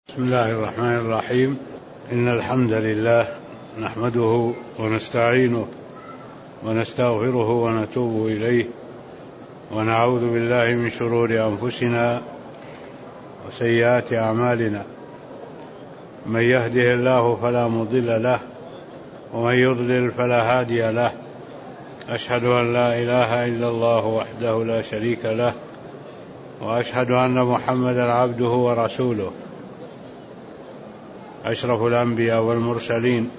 بسم الله الرحمن الرحيم. إن الحمد لله نحمده ونستعينه ونستغفره ونتوب إليه ونعوذ بالله من شرور أنفسنا وسيئات أعمالنا. من يهده الله فلا مضل له ومن يضلل فلا هادي له. أشهد أن لا إله إلا الله وحده لا شريك له وأشهد أن محمدا عبده ورسوله أشرف الأنبياء والمرسلين،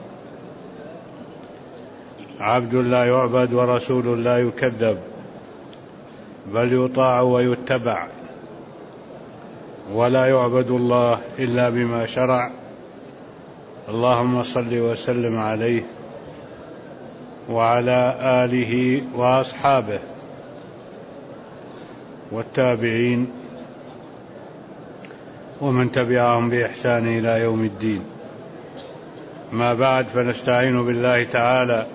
عبد لا يعبد ورسول لا يكذب، بل يطاع ويتبع، ولا يعبد الله إلا بما شرع. اللهم صل وسلم عليه وعلى آله وأصحابه والتابعين ومن تبعهم بإحسان إلى يوم الدين. ما بعد، فنستعين بالله تعالى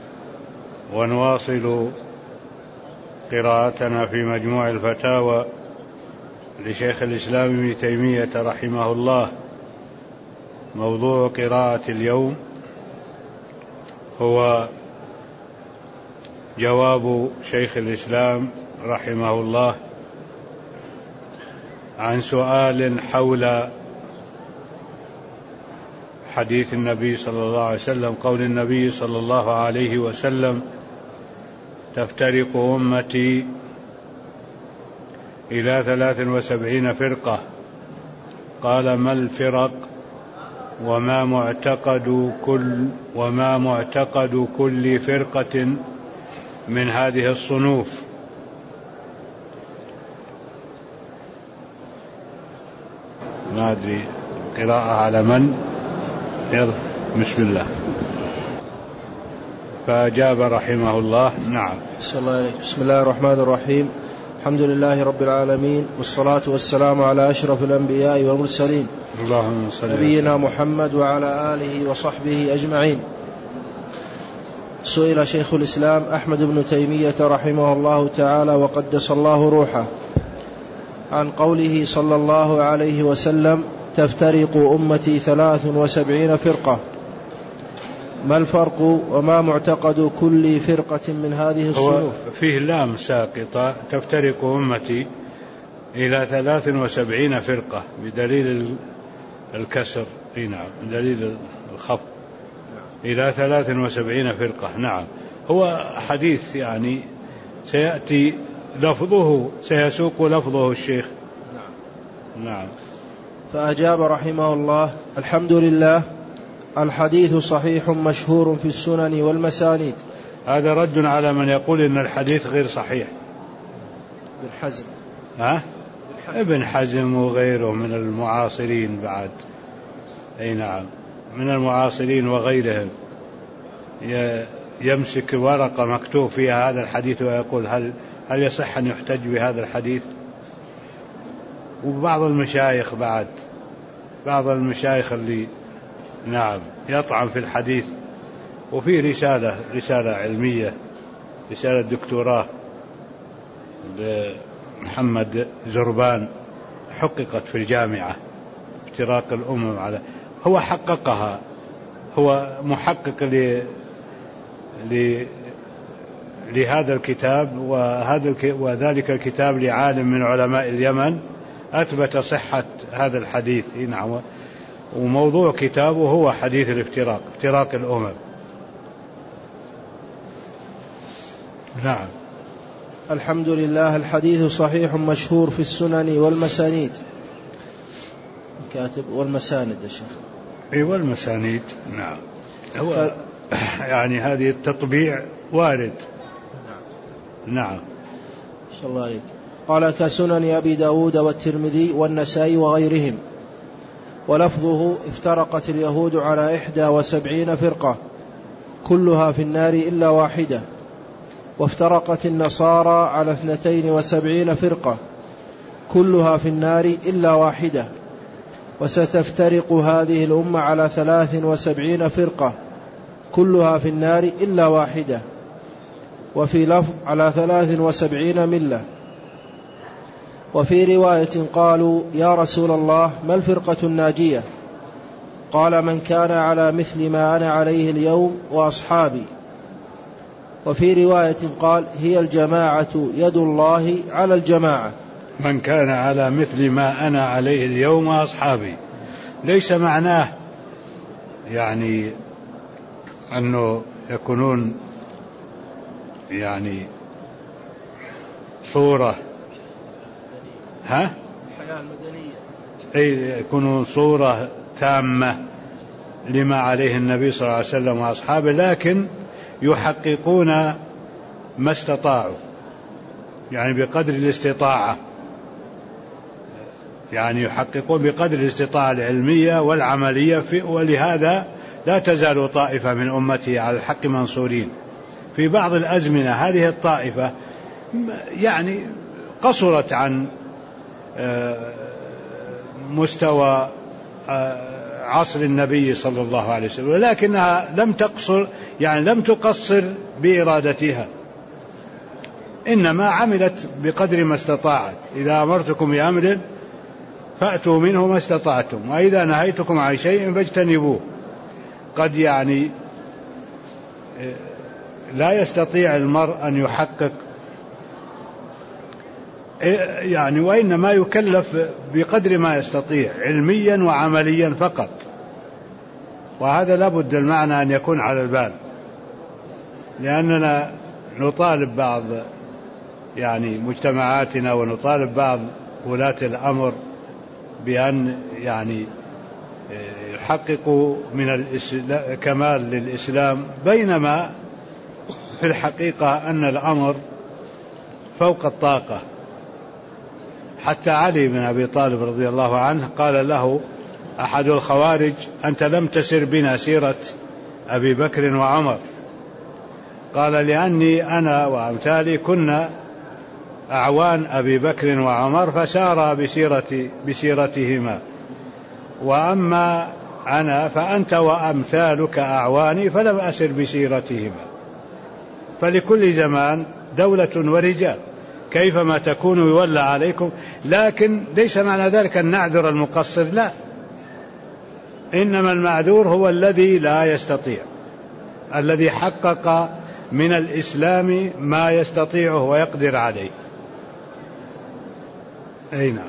ونواصل قراءتنا في مجموع الفتاوى لشيخ الإسلام ابن تيمية رحمه الله. موضوع قراءة اليوم هو جواب شيخ الإسلام رحمه الله عن سؤال حول حديث النبي صلى الله عليه وسلم، قول النبي صلى الله عليه وسلم: تفترق أمتي إلى 73 فرقة. قال: ما الفرق وما معتقد كل فرقة من هذه الصنوف؟ ما أدري قراءة على من؟ بسم الله. فأجاب رحمه الله: نعم. بسم الله الرحمن الرحيم. الحمد لله رب العالمين، والصلاة والسلام على أشرف الأنبياء والمرسلين، اللهم صل نبينا محمد وعلى آله وصحبه أجمعين. سئل شيخ الإسلام أحمد بن تيمية رحمه الله تعالى وقدس الله روحه عن قوله صلى الله عليه وسلم: تفترق أمتي 73 فرقة، ما الفرق وما معتقد كل فرقة من هذه الصنوف؟ فيه لام ساقطة: تفترق أمتي إلى 73 فرقة، بدليل الكسر. نعم، بدليل الخفض. إلى 73 فرقة. نعم، هو حديث يعني سيأتي لفظه، سيسوق لفظه الشيخ. نعم. فأجاب رحمه الله: الحمد لله، الحديث صحيح مشهور في السنن والمسانيد. هذا رد على من يقول إن الحديث غير صحيح. ابن حزم. ابن حزم وغيره من المعاصرين بعد. أي نعم، من المعاصرين وغيرهم يمسك ورقة مكتوب فيها هذا الحديث ويقول: هل يصح أن يحتج بهذا الحديث؟ وبعض المشايخ بعد، بعض المشايخ اللي نعم يطعن في الحديث. وفي رسالة علمية، رسالة دكتوراه لمحمد زربان، حققت في الجامعة، افتراق الأمم على، هو حققها، هو محقق لهذا الكتاب، وذلك الكتاب لعالم من علماء اليمن أثبت صحة هذا الحديث. نعم، وموضوع كتابه هو حديث الافتراق، افتراق الأمم. نعم. الحمد لله، الحديث صحيح مشهور في السنن والمسانيد. كاتب والمساند يا شيخ. اي والمسانيد. نعم. هو يعني هذه التطبيع وارد. نعم. شاء الله عليك. قال: كسنن أبي داود والترمذي والنسائي وغيرهم. ولفظه: افترقت اليهود على 71 فرقة، كلها في النار إلا واحدة. وافترقت النصارى على 72 فرقة، كلها في النار إلا واحدة. وستفترق هذه الأمة على 73 فرقة، كلها في النار إلا واحدة. وفي لفظ: على 73 ملة. وفي رواية قالوا يا رسول الله ما الفرقة الناجية؟ قال من كان على مثل ما أنا عليه اليوم وأصحابي. وفي رواية قال هي الجماعة يد الله على الجماعة. من كان على مثل ما أنا عليه اليوم وأصحابي ليس معناه يعني أنه يكونون يعني صورة الحياة المدنية، أي يكونون صورة تامة لما عليه النبي صلى الله عليه وسلم وأصحابه، لكن يحققون ما استطاعوا يعني بقدر الاستطاعة، يعني يحققون بقدر الاستطاعة العلمية والعملية ولهذا لا تزال طائفة من أمتي على الحق منصورين. في بعض الأزمنة هذه الطائفة يعني قصرت عن مستوى عصر النبي صلى الله عليه وسلم، ولكنها لم تقصر يعني لم تقصر بإرادتها، إنما عملت بقدر ما استطاعت. إذا أمرتكم بأمر فأتوا منه ما استطعتم، وإذا نهيتكم عن شيء فاجتنبوه. قد يعني لا يستطيع المرء أن يحقق يعني، وإنما يكلف بقدر ما يستطيع علميا وعمليا فقط، وهذا لابد المعنى أن يكون على البال، لأننا نطالب بعض يعني مجتمعاتنا ونطالب بعض ولاة الأمر بأن يعني يحققوا من كمال للإسلام، بينما في الحقيقة أن الأمر فوق الطاقة. حتى علي بن أبي طالب رضي الله عنه قال له أحد الخوارج أنت لم تسر بنا سيرة أبي بكر وعمر، قال لأني أنا وأمثالي كنا أعوان أبي بكر وعمر فسار بسيرتهما، وأما أنا فأنت وأمثالك أعواني فلم أسر بسيرتهما. فلكل زمان دولة ورجال، كيفما تكونوا يولى عليكم، لكن ليس معنى ذلك أن نعذر المقصر، لا، إنما المعذور هو الذي لا يستطيع، الذي حقق من الإسلام ما يستطيعه ويقدر عليه. أي نعم.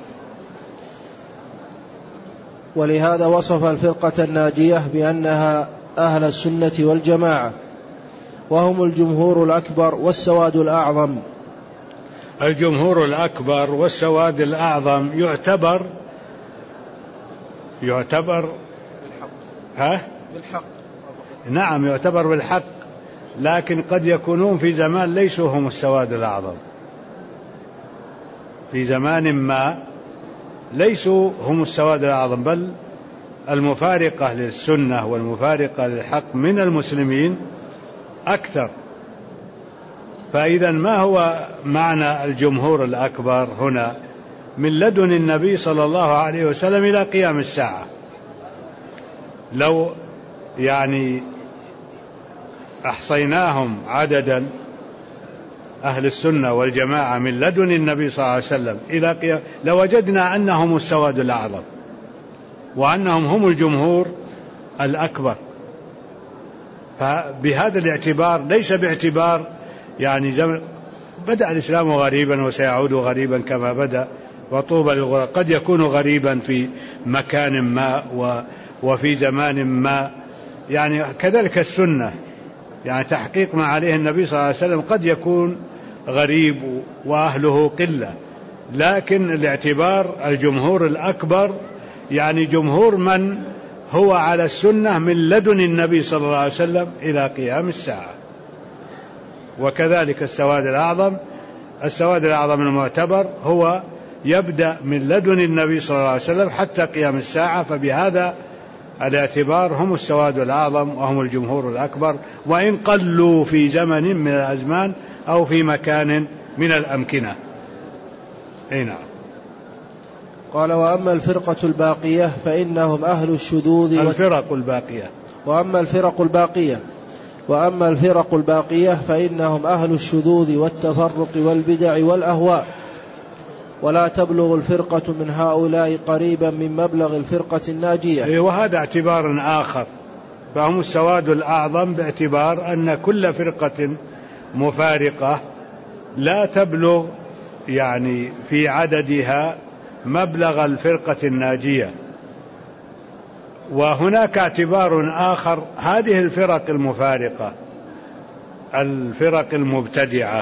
ولهذا وصف الفرقة الناجية بأنها أهل السنة والجماعة، وهم الجمهور الأكبر والسواد الأعظم. الجمهور الأكبر والسواد الأعظم يعتبر بالحق. نعم يعتبر بالحق، لكن قد يكونون في زمان ليسوا هم السواد الأعظم، في زمان ما ليسوا هم السواد الأعظم، بل المفارقة للسنة والمفارقة للحق من المسلمين أكثر. فإذا ما هو معنى الجمهور الأكبر هنا؟ من لدن النبي صلى الله عليه وسلم إلى قيام الساعة. لو يعني أحصيناهم عددا أهل السنة والجماعة من لدن النبي صلى الله عليه وسلم إلى قيام لوجدنا أنهم السواد الأعظم، وأنهم هم الجمهور الأكبر. فبهذا الاعتبار، ليس باعتبار يعني بدأ الإسلام غريبا وسيعود غريبا كما بدأ، وطوبى للغرباء، قد يكون غريبا في مكان ما وفي زمان ما، يعني كذلك السنة، يعني تحقيق ما عليه النبي صلى الله عليه وسلم قد يكون غريب وأهله قلة، لكن الاعتبار الجمهور الأكبر يعني جمهور من هو على السنة من لدن النبي صلى الله عليه وسلم إلى قيام الساعة. وكذلك السواد الأعظم المعتبر هو يبدأ من لدن النبي صلى الله عليه وسلم حتى قيام الساعة، فبهذا الاعتبار هم السواد الأعظم وهم الجمهور الأكبر، وإن قلوا في زمن من الأزمان أو في مكان من الأمكنة. أي نعم. قال وأما الفرقة الباقية فإنهم أهل الشذوذ وأما الفرق الباقية فإنهم أهل الشذوذ والتفرق والبدع والأهواء، ولا تبلغ الفرقة من هؤلاء قريبا من مبلغ الفرقة الناجية. وهذا اعتبار آخر، فهم السواد الأعظم باعتبار أن كل فرقة مفارقة لا تبلغ يعني في عددها مبلغ الفرقة الناجية. وهناك اعتبار آخر، هذه الفرق المفارقة الفرق المبتدعة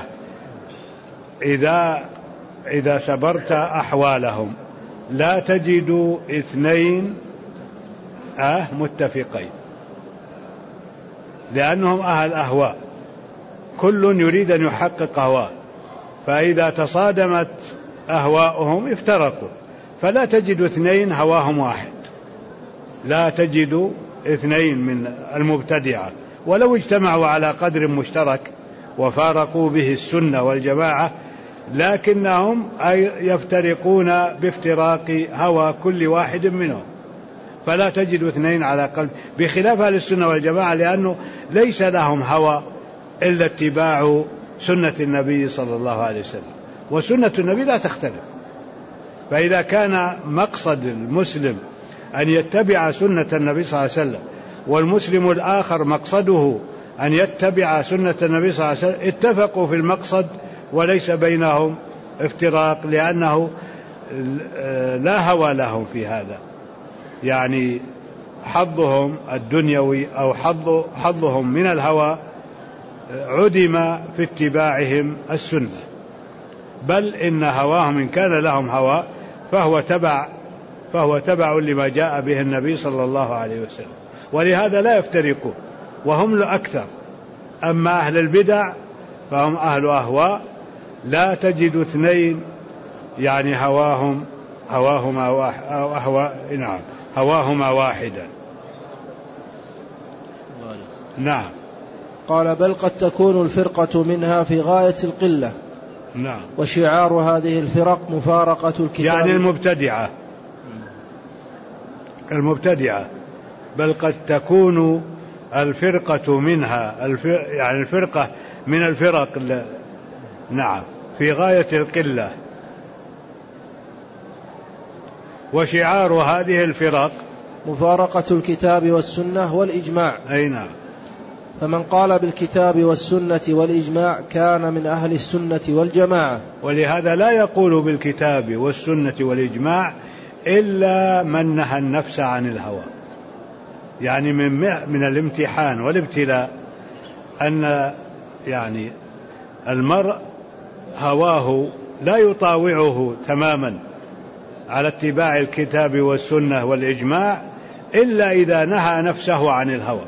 إذا سبرت أحوالهم لا تجد اثنين متفقين، لأنهم أهل أهواء، كل يريد أن يحقق هواه، فإذا تصادمت أهواؤهم افترقوا، فلا تجد اثنين هواهم واحد، لا تجد اثنين من المبتدعة ولو اجتمعوا على قدر مشترك وفارقوا به السنة والجماعة، لكنهم يفترقون بافتراق هوى كل واحد منهم، فلا تجد اثنين على قلب، بخلاف أهل السنة والجماعة لأنه ليس لهم هوى إلا اتباع سنة النبي صلى الله عليه وسلم، وسنة النبي لا تختلف. فإذا كان مقصد المسلم أن يتبع سنة النبي صلى الله عليه وسلم، والمسلم الآخر مقصده أن يتبع سنة النبي صلى الله عليه وسلم، اتفقوا في المقصد وليس بينهم افتراق، لأنه لا هوى لهم في هذا، يعني حظهم الدنيوي أو حظهم من الهوى عدم في اتباعهم السنة، بل إن هواهم إن كان لهم هوى فهو تبع لما جاء به النبي صلى الله عليه وسلم، ولهذا لا يفترقون وهم الأكثر. أما أهل البدع فهم أهل أهواء، لا تجد اثنين يعني هواهما واحدا. نعم. قال بل قد تكون الفرقة منها في غاية القلة. نعم. وشعار هذه الفرق مفارقة الكتاب، يعني المبتدعة بل قد تكون الفرقة منها يعني الفرقة من الفرق نعم في غاية القلة. وشعار هذه الفرق مفارقة الكتاب والسنة والإجماع. أي نعم. فمن قال بالكتاب والسنة والإجماع كان من أهل السنة والجماعة. ولهذا لا يقول بالكتاب والسنة والإجماع إلا من نهى النفس عن الهوى، يعني من الامتحان والابتلاء أن يعني المرء هواه لا يطاوعه تماما على اتباع الكتاب والسنة والإجماع إلا إذا نهى نفسه عن الهوى.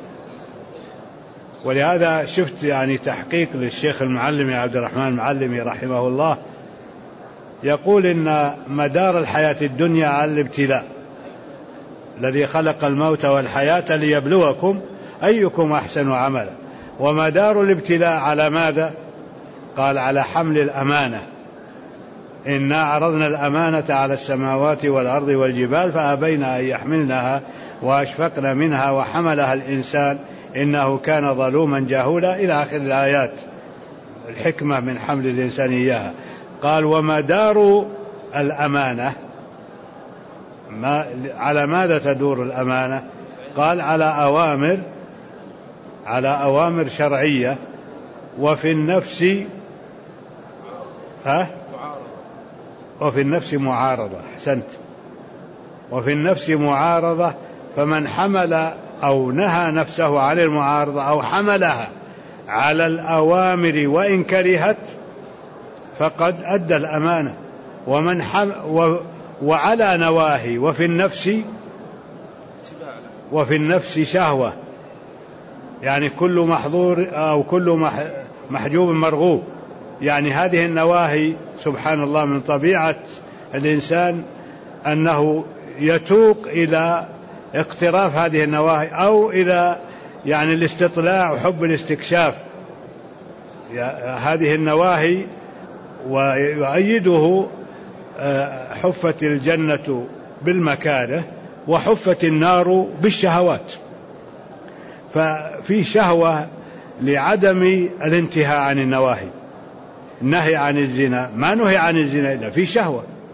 ولهذا شفت يعني تحقيق للشيخ المعلمي عبد الرحمن المعلمي رحمه الله، يقول إن مدار الحياة الدنيا على الابتلاء، الذي خلق الموت والحياة ليبلوكم أيكم أحسن عملا، ومدار الابتلاء على ماذا؟ قال على حمل الأمانة، إنا عرضنا الأمانة على السماوات والأرض والجبال فأبين أن يحملنها وأشفقن منها وحملها الإنسان إنه كان ظلوما جهولا إلى آخر الآيات، الحكمة من حمل الإنسان إياها. قال ومدار الأمانة على ماذا تدور الأمانة؟ قال على أوامر شرعية، وفي النفس معارضة. أحسنت. وفي النفس معارضة، فمن حمل أو نهى نفسه عن المعارضة أو حملها على الأوامر وإن كرهت فقد أدى الأمانة. ومن وعلى نواهي، وفي النفس شهوة، يعني كل محظور أو كل محجوب مرغوب، يعني هذه النواهي سبحان الله من طبيعة الإنسان أنه يتوق إلى اقتراف هذه النواهي أو إلى يعني الاستطلاع وحب الاستكشاف هذه النواهي. ويؤيده حفت الجنة بالمكاره وحفت النار بالشهوات، ففي شهوة لعدم الانتهاء عن النواهي. النهي عن الزنا، ما نهي عن الزنا إلا في شهوة،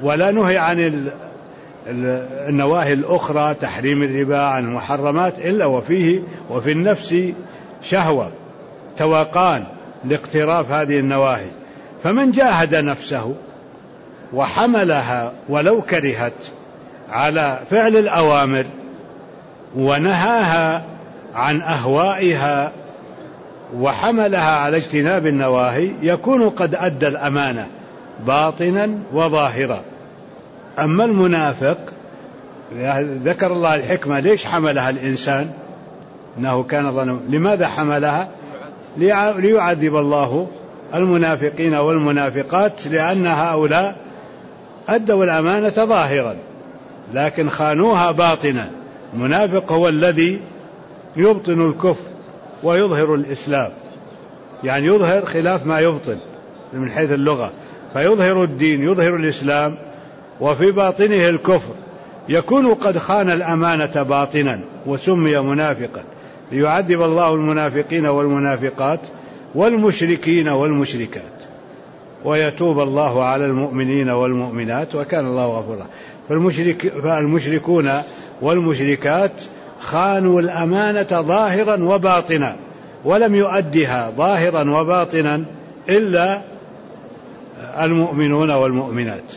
ولا نهي عن النواهي الأخرى، تحريم الربا، عن المحرمات، إلا وفي النفس شهوة توقان لاقتراف هذه النواهي. فمن جاهد نفسه وحملها ولو كرهت على فعل الأوامر ونهاها عن أهوائها وحملها على اجتناب النواهي، يكون قد أدى الأمانة باطنا وظاهرا. أما المنافق، ذكر الله الحكمة ليش حملها الإنسان، إنه كان ظلما. لماذا حملها؟ ليعذب الله المنافقين والمنافقات، لأن هؤلاء أدوا الأمانة ظاهرا لكن خانوها باطنا. المنافق هو الذي يبطن الكفر ويظهر الإسلام، يعني يظهر خلاف ما يبطن من حيث اللغة، فيظهر الدين، يظهر الإسلام، وفي باطنه الكفر. يكون قد خان الأمانة باطنا وسمي منافقا، ليعذب الله المنافقين والمنافقات والمشركين والمشركات، ويتوب الله على المؤمنين والمؤمنات، وكان الله غفورا. فالمشركون والمشركات خانوا الأمانة ظاهرا وباطنا، ولم يؤدها ظاهرا وباطنا إلا المؤمنون والمؤمنات.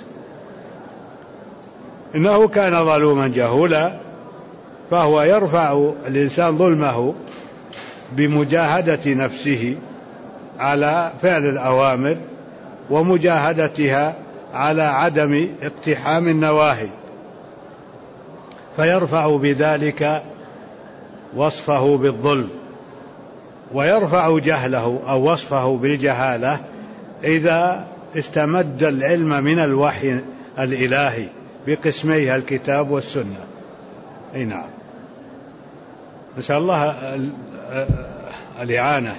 إنه كان ظلوما جهولا، فهو يرفع الإنسان ظلمه بمجاهدة نفسه على فعل الأوامر ومجاهدتها على عدم اقتحام النواهي، فيرفع بذلك وصفه بالظلم، ويرفع جهله أو وصفه بالجهالة إذا استمد العلم من الوحي الإلهي بقسميه الكتاب والسنة. أي نعم. نسأل الله الإعانة.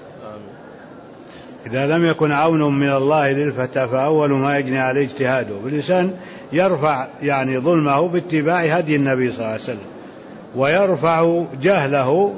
إذا لم يكن عون من الله للفتى فأول ما يجني عليه اجتهاده. والإنسان يرفع يعني ظلمه باتباع هدي النبي صلى الله عليه وسلم، ويرفع جهله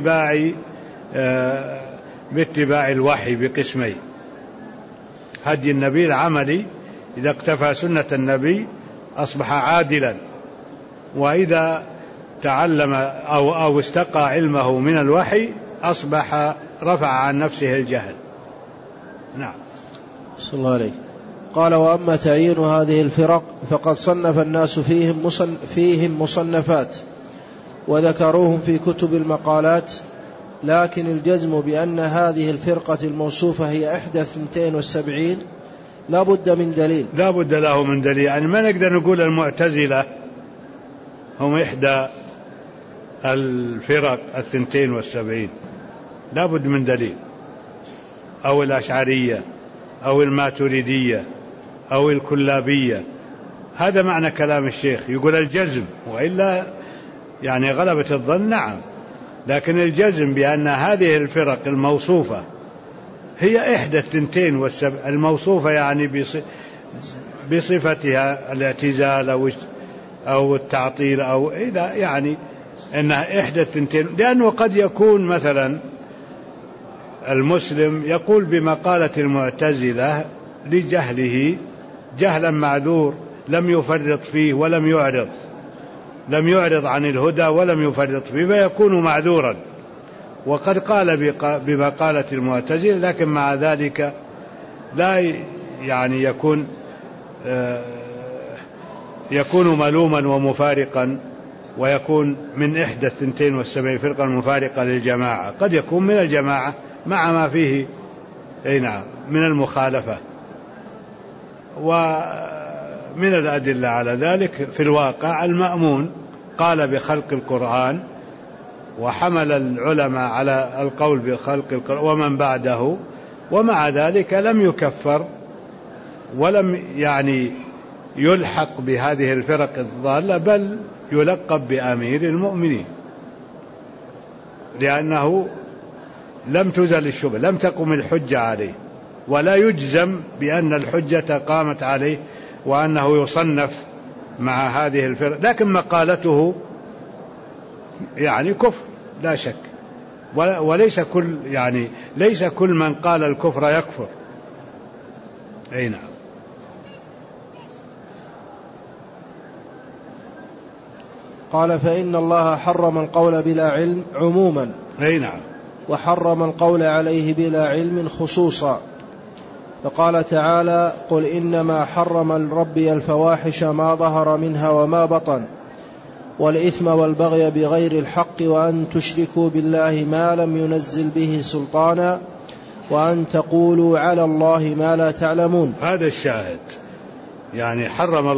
باتباع الوحي بقسميه. هدي النبي العملي، إذا اقتفى سنة النبي أصبح عادلا، وإذا تعلم أو استقى علمه من الوحي أصبح رفع عن نفسه الجهل. نعم. صلى الله عليه. قال: وأما تعيين هذه الفرق فقد صنف الناس فيهم مصنفات وذكروهم في كتب المقالات، لكن الجزم بأن هذه الفرقة الموصوفة هي إحدى 72 لا بد من دليل. لا بد له من دليل. يعني ما نقدر نقول المعتزلة هم إحدى الفرق 72، لا بد من دليل، أو الأشعرية أو الماتريدية أو الكلابية. هذا معنى كلام الشيخ، يقول الجزم، وإلا يعني غلبة الظن. نعم، لكن الجزم بأن هذه الفرق الموصوفة هي إحدى 72 الموصوفة، يعني بصفتها الاعتزال أو التعطيل، أو إذا يعني أنها إحدى 72. لأنه قد يكون مثلا المسلم يقول بمقالة المعتزلة لجهله جهلا معذور، لم يفرط فيه ولم يعرض عن الهدى ولم يفرط فيه، فيكون معذورا. وقد قال بمقالة المعتزلة، لكن مع ذلك لا يعني يكون ملوما ومفارقا، ويكون من إحدى 72 فرقة المفارقة للجماعة. قد يكون من الجماعة مع ما فيه نعم من المخالفة. ومن الأدلة على ذلك في الواقع المأمون قال بخلق القرآن، وحمل العلماء على القول بخلق القرآن ومن بعده، ومع ذلك لم يكفر ولم يعني يلحق بهذه الفرق الضالة، بل يلقب بأمير المؤمنين، لأنه لم تزل الشبهة، لم تقم الحجة عليه، ولا يجزم بأن الحجة قامت عليه وأنه يصنف مع هذه الفرق. لكن مقالته يعني كفر لا شك، وليس ليس كل من قال الكفر يكفر. أي نعم. قال فإن الله حرم القول بلا علم عموما، أي نعم، وحرم القول عليه بلا علم خصوصا. فقال تعالى: قل إنما حرم ربي الفواحش ما ظهر منها وما بطن والإثم والبغي بغير الحق وأن تشركوا بالله ما لم ينزل به سلطانا وأن تقولوا على الله ما لا تعلمون. هذا الشاهد، يعني حرم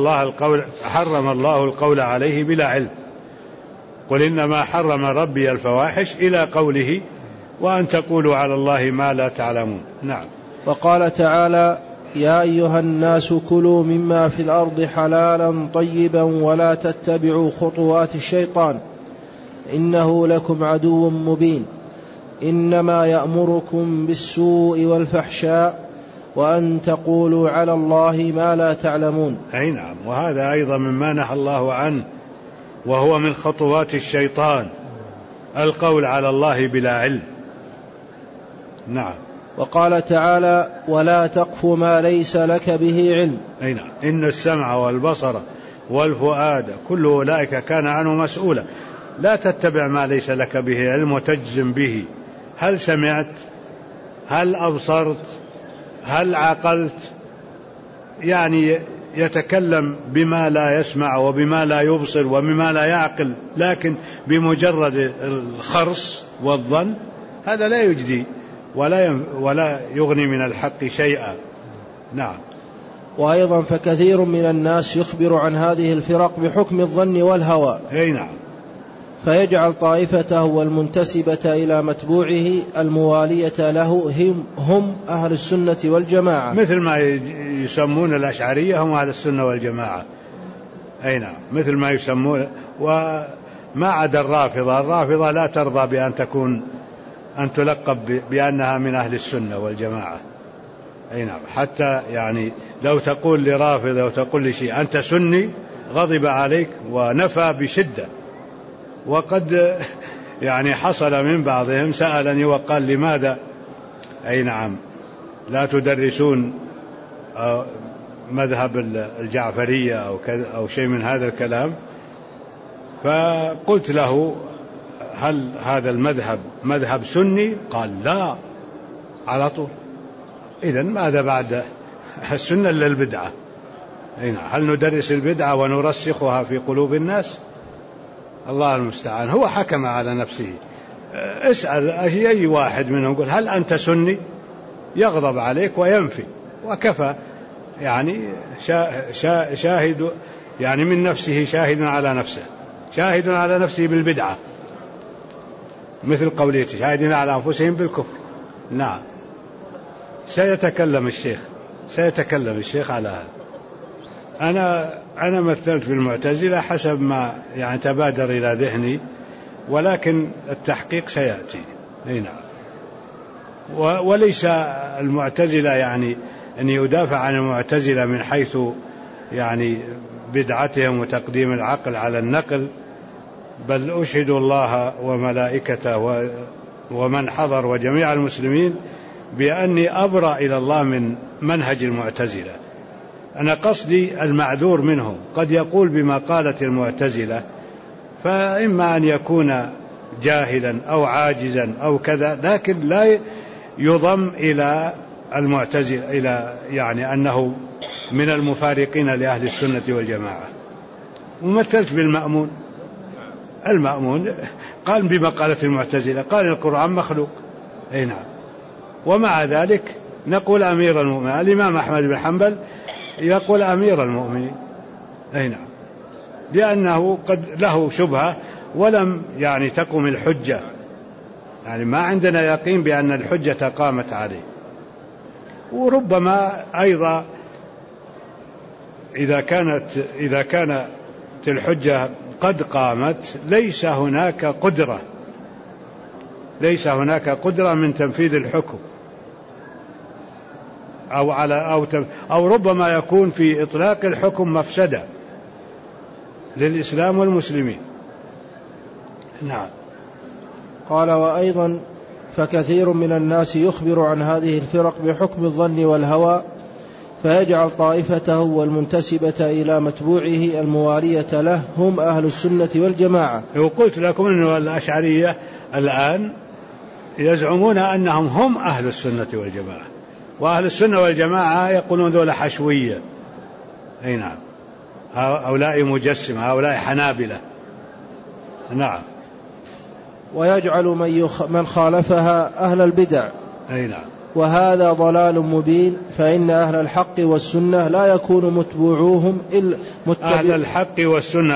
الله القول عليه بلا علم. قل إنما حرم ربي الفواحش إلى قوله وأن تقولوا على الله ما لا تعلمون. نعم. وقال تعالى: يا أيها الناس كلوا مما في الأرض حلالا طيبا ولا تتبعوا خطوات الشيطان إنه لكم عدو مبين إنما يأمركم بالسوء والفحشاء وأن تقولوا على الله ما لا تعلمون. أي نعم، وهذا أيضا مما نهى الله عنه، وهو من خطوات الشيطان القول على الله بلا علم. نعم. وقال تعالى: ولا تقف ما ليس لك به علم. أي نعم، إن السمع والبصر والفؤاد كل أولئك كان عنه مسؤولا. لا تتبع ما ليس لك به علم وتجزم به. هل سمعت؟ هل أبصرت؟ هل عقلت؟ يعني يتكلم بما لا يسمع وبما لا يبصر وبما لا يعقل، لكن بمجرد الخرص والظن هذا لا يجدي ولا يغني من الحق شيئا. نعم. وأيضا فكثير من الناس يخبر عن هذه الفرق بحكم الظن والهوى. أي نعم. فيجعل طائفته والمنتسبة إلى متبوعه الموالية له هم أهل السنة والجماعة، مثل ما يسمون الأشعرية هم أهل السنة والجماعة. أي نعم، مثل ما يسمون. وما عدا الرافضة لا ترضى أن تلقب بأنها من أهل السنة والجماعة. أي نعم، حتى يعني لو تقول لرافضة وتقول لشيء أنت سني غضب عليك ونفى بشدة. وقد يعني حصل من بعضهم سألني وقال: لماذا أي نعم لا تدرسون مذهب الجعفرية أو شيء من هذا الكلام؟ فقلت له: هل هذا المذهب مذهب سني؟ قال: لا، على طول. إذن ماذا بعد السنة إلا البدعة؟ هل ندرس البدعة ونرسخها في قلوب الناس؟ الله المستعان. هو حكم على نفسه. اسأل أي واحد منهم قل: هل أنت سني؟ يغضب عليك وينفي، وكفى. يعني شاهد يعني من نفسه شاهد على نفسه بالبدعة، مثل قوليته شاهدين على أنفسهم بالكفر. نعم. سيتكلم الشيخ على هذا. أنا مثلت في المعتزلة حسب ما يعني تبادر إلى ذهني، ولكن التحقيق سيأتي. نعم. وليس المعتزلة يعني أن يدافع عن المعتزلة من حيث يعني بدعتهم وتقديم العقل على النقل، بل أشهد الله وملائكته ومن حضر وجميع المسلمين بأني أبرأ إلى الله من منهج المعتزلة. أنا قصدي المعذور منهم، قد يقول بما قالت المعتزلة، فإما أن يكون جاهلا أو عاجزا أو كذا، لكن لا يضم إلى المعتزلة إلى يعني أنه من المفارقين لأهل السنة والجماعة. ومثلت بالمأمون. المأمون قال بما قالت المعتزلة، قال القرآن مخلوق. أي نعم. ومع ذلك نقول أمير المؤمنين. الإمام أحمد بن حنبل يقول أمير المؤمنين. أي نعم، لأنه قد له شبهة ولم يعني تقم الحجة، يعني ما عندنا يقين بأن الحجة قامت عليه. وربما أيضا إذا كانت الحجة قد قامت ليس هناك قدرة من تنفيذ الحكم، أو ربما يكون في إطلاق الحكم مفسدة للإسلام والمسلمين. نعم. قال: وأيضا فكثير من الناس يخبر عن هذه الفرق بحكم الظن والهوى، فيجعل طائفته والمنتسبة إلى متبوعه الموالية له هم أهل السنة والجماعة. وقلت لكم أن الأشعرية الآن يزعمون أنهم هم أهل السنة والجماعة، وأهل السنة والجماعة يقولون ذولا حشوية. أي نعم، هؤلاء مجسمة، هؤلاء حنابلة. نعم. ويجعل من خالفها أهل البدع. أي نعم. وهذا ضلال مبين، فإن أهل الحق والسنة لا يكون متبوعوهم أهل الحق والسنة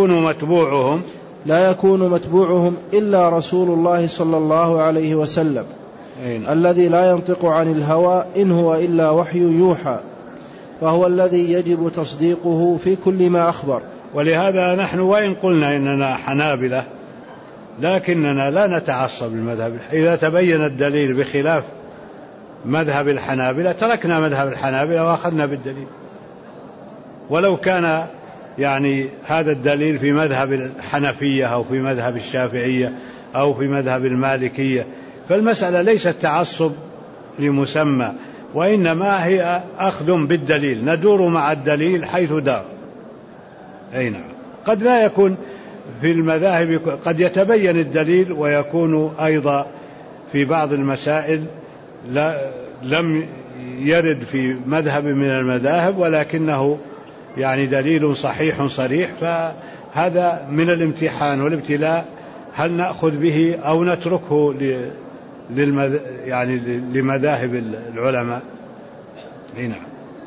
لا يكون متبوعهم إلا رسول الله صلى الله عليه وسلم الذي لا ينطق عن الهوى إن هو إلا وحي يوحى، فهو الذي يجب تصديقه في كل ما أخبر. ولهذا نحن وإن قلنا إننا حنابلة لكننا لا نتعصب للمذهب. إذا تبين الدليل بخلاف مذهب الحنابلة تركنا مذهب الحنابلة وأخذنا بالدليل، ولو كان يعني هذا الدليل في مذهب الحنفية أو في مذهب الشافعية أو في مذهب المالكية. فالمسألة ليست تعصب لمسمى، وإنما هي أخذ بالدليل، ندور مع الدليل حيث دار. أي نعم. قد لا يكون في المذاهب، قد يتبين الدليل ويكون أيضا في بعض المسائل لم يرد في مذهب من المذاهب ولكنه يعني دليل صحيح صريح، فهذا من الامتحان والابتلاء، هل نأخذ به أو نتركه يعني لمذاهب العلماء. نعم.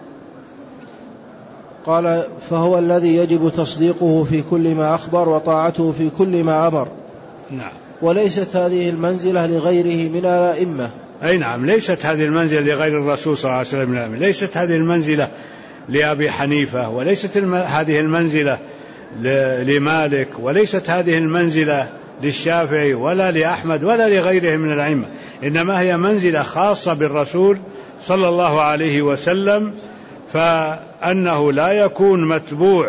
قال فهو الذي يجب تصديقه في كل ما أخبر وطاعته في كل ما أمر. نعم. وليست هذه المنزلة لغيره من الأئمة. أي نعم، ليست هذه المنزلة لغير الرسول صلى الله عليه وسلم، ليست هذه المنزلة لأبي حنيفة، وليست هذه المنزلة لمالك، وليست هذه المنزلة للشافعي ولا لأحمد ولا لغيره من الأئمة، إنما هي منزلة خاصة بالرسول صلى الله عليه وسلم، فأنه لا يكون متبوع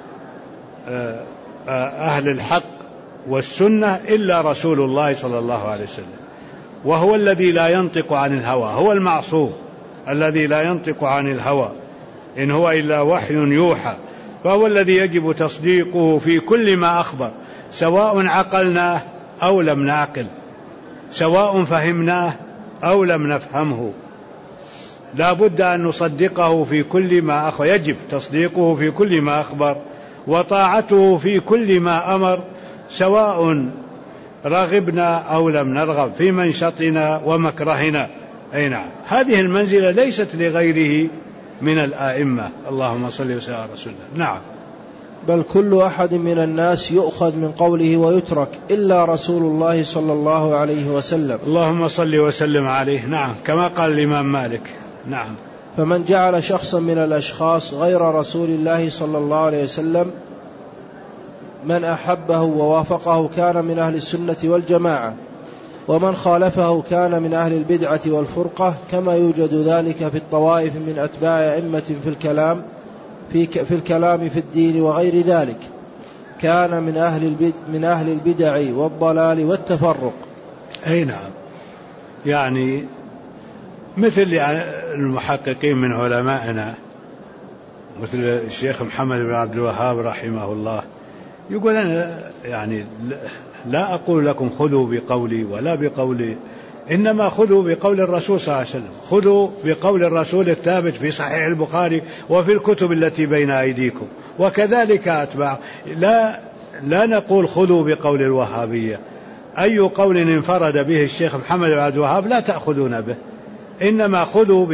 أهل الحق والسنة إلا رسول الله صلى الله عليه وسلم، وهو الذي لا ينطق عن الهوى، هو المعصوم الذي لا ينطق عن الهوى إن هو إلا وحي يوحى، فهو الذي يجب تصديقه في كل ما أخبر، سواء عقلناه أو لم نعقل، سواء فهمناه أو لم نفهمه، لا بد أن نصدقه في كل ما أخبر، يجب تصديقه في كل ما أخبر وطاعته في كل ما أمر، سواء رغبنا أو لم نرغب، في منشطنا ومكرهنا. أي نعم. هذه المنزلة ليست لغيره من الآئمة. اللهم صل وسلم على رسول الله. نعم. بل كل أحد من الناس يؤخذ من قوله ويترك إلا رسول الله صلى الله عليه وسلم. اللهم صل وسلم عليه. نعم، كما قال الإمام مالك. نعم. فمن جعل شخصا من الأشخاص غير رسول الله صلى الله عليه وسلم من أحبه ووافقه كان من أهل السنة والجماعة، ومن خالفه كان من أهل البدعة والفرقة، كما يوجد ذلك في الطوائف من أتباع أئمة في الكلام في الدين وغير ذلك، كان من أهل البدع والضلال والتفرق. أي نعم. يعني مثل المحققين من علمائنا مثل الشيخ محمد بن عبد الوهاب رحمه الله، يقول أنا يعني لا أقول لكم خذوا بقولي ولا بقولي، إنما خذوا بقول الرسول صلى الله عليه وسلم، خذوا بقول الرسول الثابت في صحيح البخاري وفي الكتب التي بين أيديكم، وكذلك أتباع. لا نقول خذوا بقول الوهابية، أي قول انفرد به الشيخ محمد بن عبد الوهاب لا تأخذون به، إنما خذوا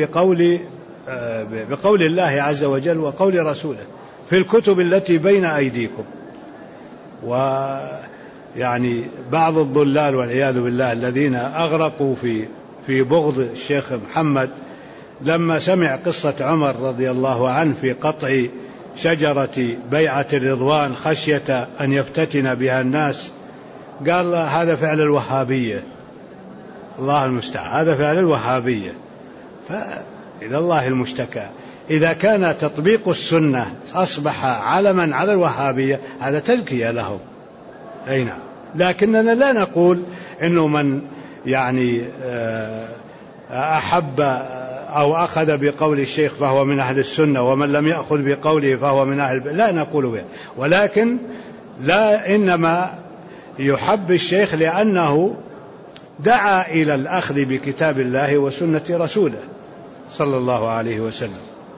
بقول الله عز وجل وقول رسوله في الكتب التي بين أيديكم. ويعني بعض الضلال والعياذ بالله الذين أغرقوا في بغض الشيخ محمد لما سمع قصة عمر رضي الله عنه في قطع شجرة بيعة الرضوان خشية أن يفتتن بها الناس، قال هذا فعل الوهابية، الله المستعان، هذا فعل الوهابية. فإلى الله المشتكى. إذا كان تطبيق السنة أصبح علما على الوهابية هذا تزكية لهم. أي نعم. لكننا لا نقول إنه من يعني أحب أو أخذ بقول الشيخ فهو من أهل السنة، ومن لم يأخذ بقوله فهو من أهل، لا نقول به، ولكن لا، إنما يحب الشيخ لأنه دعا إلى الأخذ بكتاب الله وسنة رسوله صلى الله عليه وسلم.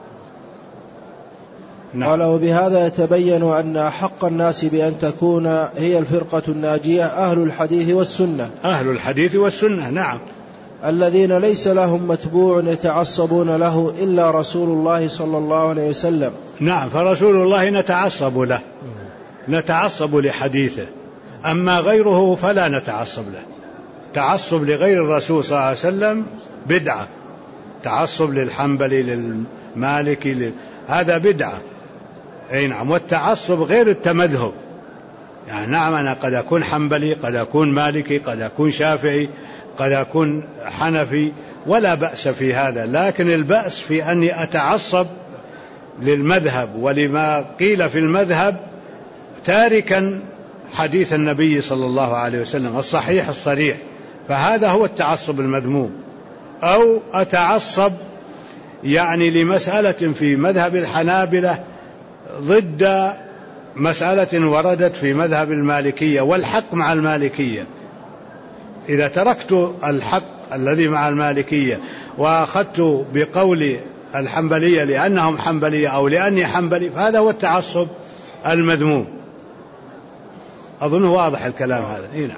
نعم. قال: وبهذا يتبين أن أحق الناس بأن تكون هي الفرقة الناجية أهل الحديث والسنة. أهل الحديث والسنة، نعم، الذين ليس لهم متبوع يتعصبون له إلا رسول الله صلى الله عليه وسلم. نعم، فرسول الله نتعصب له، نتعصب لحديثه، أما غيره فلا نتعصب له. تعصب لغير الرسول صلى الله عليه وسلم بدعة، تعصب للحنبلي للمالكي هذا بدعة. أي نعم، والتعصب غير التمذهب، يعني نعم، أنا قد أكون حنبلي، قد أكون مالكي، قد أكون شافعي، قد أكون حنفي، ولا بأس في هذا، لكن البأس في أني أتعصب للمذهب ولما قيل في المذهب تاركا حديث النبي صلى الله عليه وسلم الصحيح الصريح، فهذا هو التعصب المذموم. أو أتعصب يعني لمسألة في مذهب الحنابلة ضد مسألة وردت في مذهب المالكية، والحق مع المالكية. إذا تركت الحق الذي مع المالكية وأخذت بقول الحنبلية لأنهم حنبلية أو لأني حنبلي، فهذا هو التعصب المذموم. أظن واضح الكلام هذا. نعم.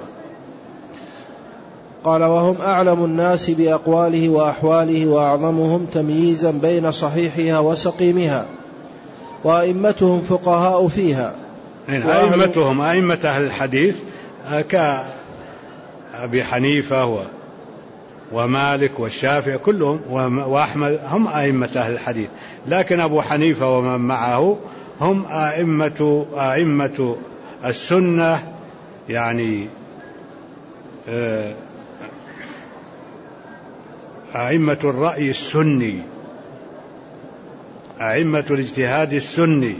قال: وهم أعلم الناس بأقواله وأحواله وأعظمهم تمييزا بين صحيحها وسقيمها، وأئمتهم فقهاء فيها. أئمتهم أئمة أهل الحديث كأبي حنيفة ومالك والشافعي كلهم وأحمد هم أئمة أهل الحديث، لكن أبو حنيفة ومن معه هم أئمة السنة، يعني أئمة الرأي السني، أئمة الاجتهاد السني،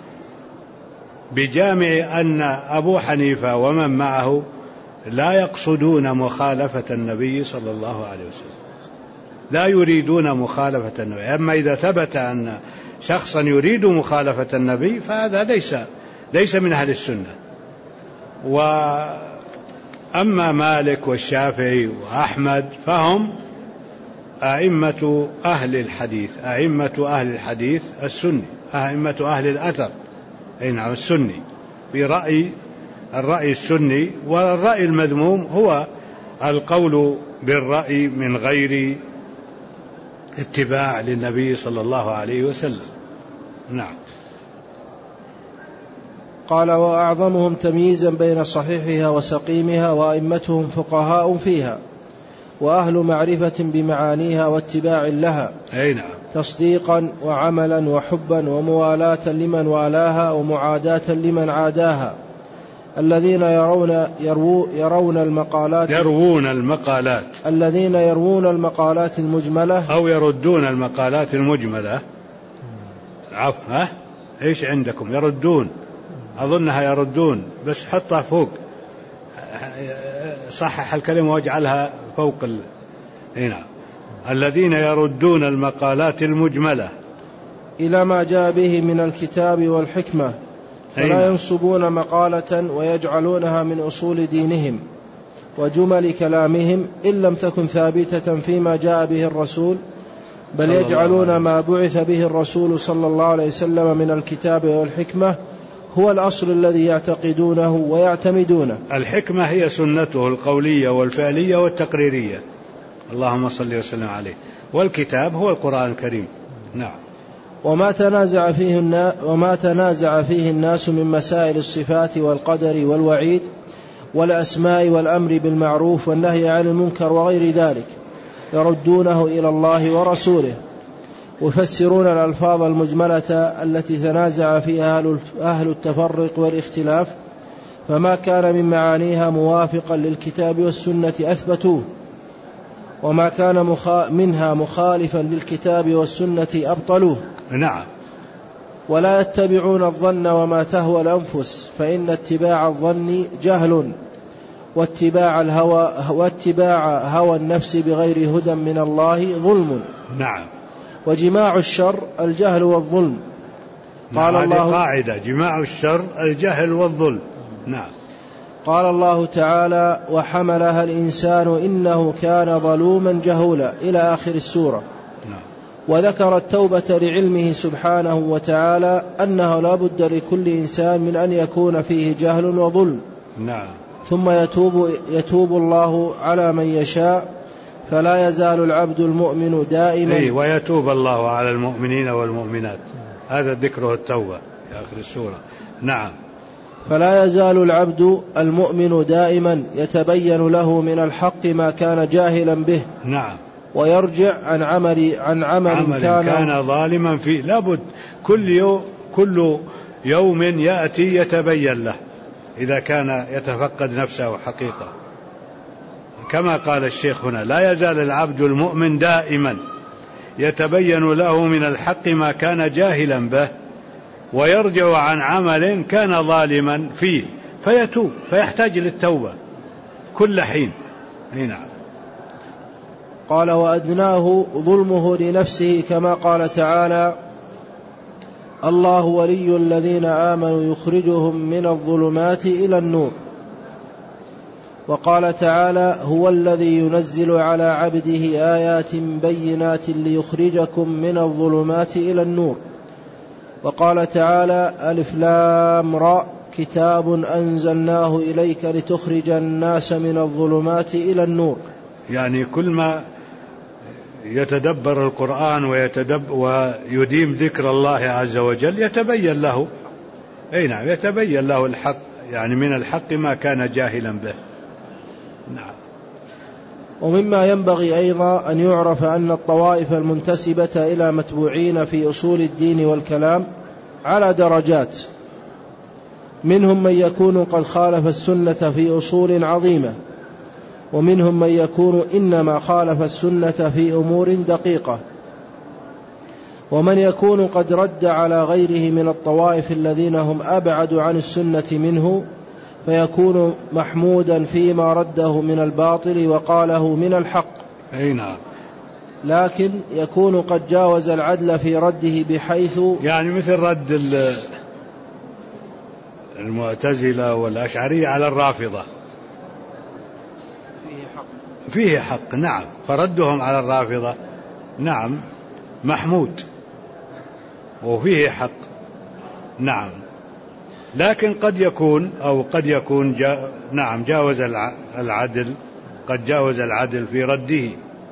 بجامع أن أبو حنيفة ومن معه لا يقصدون مخالفة النبي صلى الله عليه وسلم، لا يريدون مخالفة النبي. أما إذا ثبت أن شخصا يريد مخالفة النبي فهذا ليس من أهل السنة. وأما مالك والشافعي وأحمد فهم أئمة أهل الحديث، أئمة أهل الحديث السني، أئمة أهل الأثر، أي نعم، السني، في الرأي السني. والرأي المذموم هو القول بالرأي من غير اتباع للنبي صلى الله عليه وسلم. نعم. قال: وأعظمهم تمييزا بين صحيحها وسقيمها، وأئمتهم فقهاء فيها، وأهل معرفة بمعانيها واتباع لها. أي نعم. تصديقا وعملا وحبا وموالاة لمن والاها ومعاداة لمن عاداها، الذين يروون المقالات المجملة أو يردون المقالات المجملة. إيش عندكم؟ يردون، أظنها يردون، بس حطها فوق، صحح الكلمة واجعلها فوق هنا. الذين يردون المقالات المجملة إلى ما جاء به من الكتاب والحكمة، فلا ينصبون مقالة ويجعلونها من أصول دينهم وجمل كلامهم إن لم تكن ثابتة فيما جاء به الرسول، بل يجعلون ما بعث به الرسول صلى الله عليه وسلم من الكتاب والحكمة هو الأصل الذي يعتقدونه ويعتمدونه. الحكمة هي سنته القولية والفعلية والتقريرية، اللهم صل وسلم عليه. والكتاب هو القرآن الكريم. نعم. وما تنازع فيه الناس من مسائل الصفات والقدر والوعيد والأسماء والأمر بالمعروف والنهي عن المنكر وغير ذلك يردونه إلى الله ورسوله، ويفسرون الألفاظ المجملة التي تنازع فيها أهل التفرق والاختلاف، فما كان من معانيها موافقا للكتاب والسنة أثبتوه، وما كان منها مخالفا للكتاب والسنة أبطلوه. نعم. ولا يتبعون الظن وما تهوى الأنفس، فإن اتباع الظن جهل، واتباع هوى النفس بغير هدى من الله ظلم. نعم. وجماع الشر الجهل والظلم. قال الله قاعدة: جماع الشر الجهل والظلم. نعم. قال الله تعالى: وحملها الإنسان إنه كان ظلوما جهولا إلى آخر السورة. نعم. وذكر التوبة لعلمه سبحانه وتعالى أنه لا بد لكل إنسان من أن يكون فيه جهل وظلم. نعم. ثم يتوب الله على من يشاء، فلا يزال العبد المؤمن دائما ويتوب الله على المؤمنين والمؤمنات، هذا ذكره التوبة في آخر السورة. نعم. فلا يزال العبد المؤمن دائما يتبين له من الحق ما كان جاهلا به. نعم. ويرجع عن عمل كان ظالما فيه. لابد كل يوم يأتي يتبين له إذا كان يتفقد نفسه حقيقة، كما قال الشيخ هنا: لا يزال العبد المؤمن دائما يتبين له من الحق ما كان جاهلا به، ويرجع عن عمل كان ظالما فيه فيتوب، فيحتاج للتوبة كل حين. نعم. قال: وأدناه ظلمه لنفسه، كما قال تعالى: الله ولي الذين آمنوا يخرجهم من الظلمات إلى النور. وقال تعالى: هو الذي ينزل على عبده آيات بينات ليخرجكم من الظلمات إلى النور. وقال تعالى: ألف لام را كتاب أنزلناه إليك لتخرج الناس من الظلمات إلى النور. يعني كل ما يتدبر القرآن ويديم ذكر الله عز وجل يتبين له، نعم، يتبين له الحق، يعني من الحق ما كان جاهلا به. نعم. ومما ينبغي أيضا أن يعرف أن الطوائف المنتسبة إلى متبوعين في أصول الدين والكلام على درجات، منهم من يكون قد خالف السنة في أصول عظيمة، ومنهم من يكون إنما خالف السنة في أمور دقيقة، ومن يكون قد رد على غيره من الطوائف الذين هم أبعد عن السنة منه، فيكون محمودا فيما رده من الباطل وقاله من الحق. نعم. لكن يكون قد جاوز العدل في رده، بحيث يعني مثل رد المعتزلة والأشعرية على الرافضة فيه حق. نعم. فردهم على الرافضة نعم محمود وفيه حق. نعم. لكن قد يكون نعم جاوز العدل، قد جاوز العدل في رده،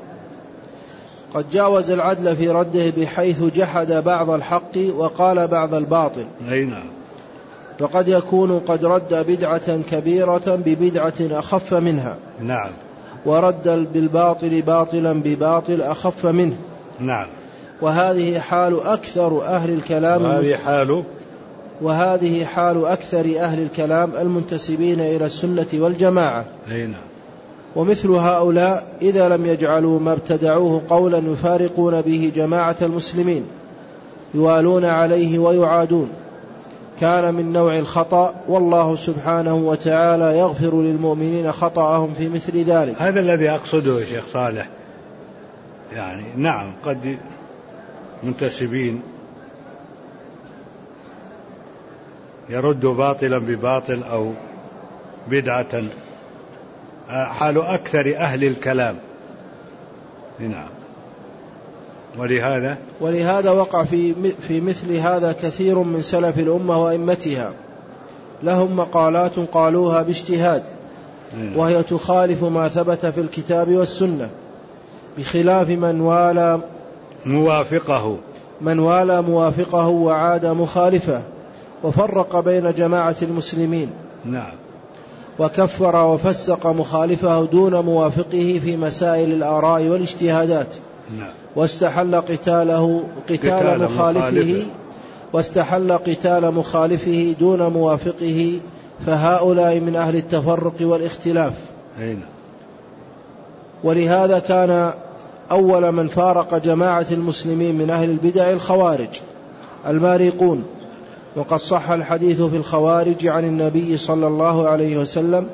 قد جاوز العدل في رده بحيث جحد بعض الحق وقال بعض الباطل. نعم. وقد يكون قد رد بدعة كبيرة ببدعة أخف منها. نعم. ورد بالباطل باطلا بباطل أخف منه. نعم. وهذه حال أكثر أهل الكلام، وهذه حال أكثر أهل الكلام المنتسبين إلى السنة والجماعة. نعم. ومثل هؤلاء إذا لم يجعلوا ما ابتدعوه قولا يفارقون به جماعة المسلمين يوالون عليه ويعادون، كان من نوع الخطأ، والله سبحانه وتعالى يغفر للمؤمنين خطأهم في مثل ذلك. هذا الذي أقصده يا شيخ صالح. يعني نعم قد منتسبين يرد باطلا بباطل أو بدعة، حال أكثر أهل الكلام. نعم. ولهذا وقع في مثل هذا كثير من سلف الأمة وأئمتها، لهم مقالات قالوها باجتهاد، وهي تخالف ما ثبت في الكتاب والسنة، بخلاف من والى موافقه وعاد مخالفه، وفرق بين جماعة المسلمين. نعم. وكفر وفسق مخالفه دون موافقه في مسائل الآراء والاجتهادات. نعم. واستحل قتال مخالفه دون موافقه، فهؤلاء من أهل التفرق والاختلاف. ولهذا كان أول من فارق جماعة المسلمين من أهل البدع الخوارج المارقون، وقد صح الحديث في الخوارج عن النبي صلى الله عليه وسلم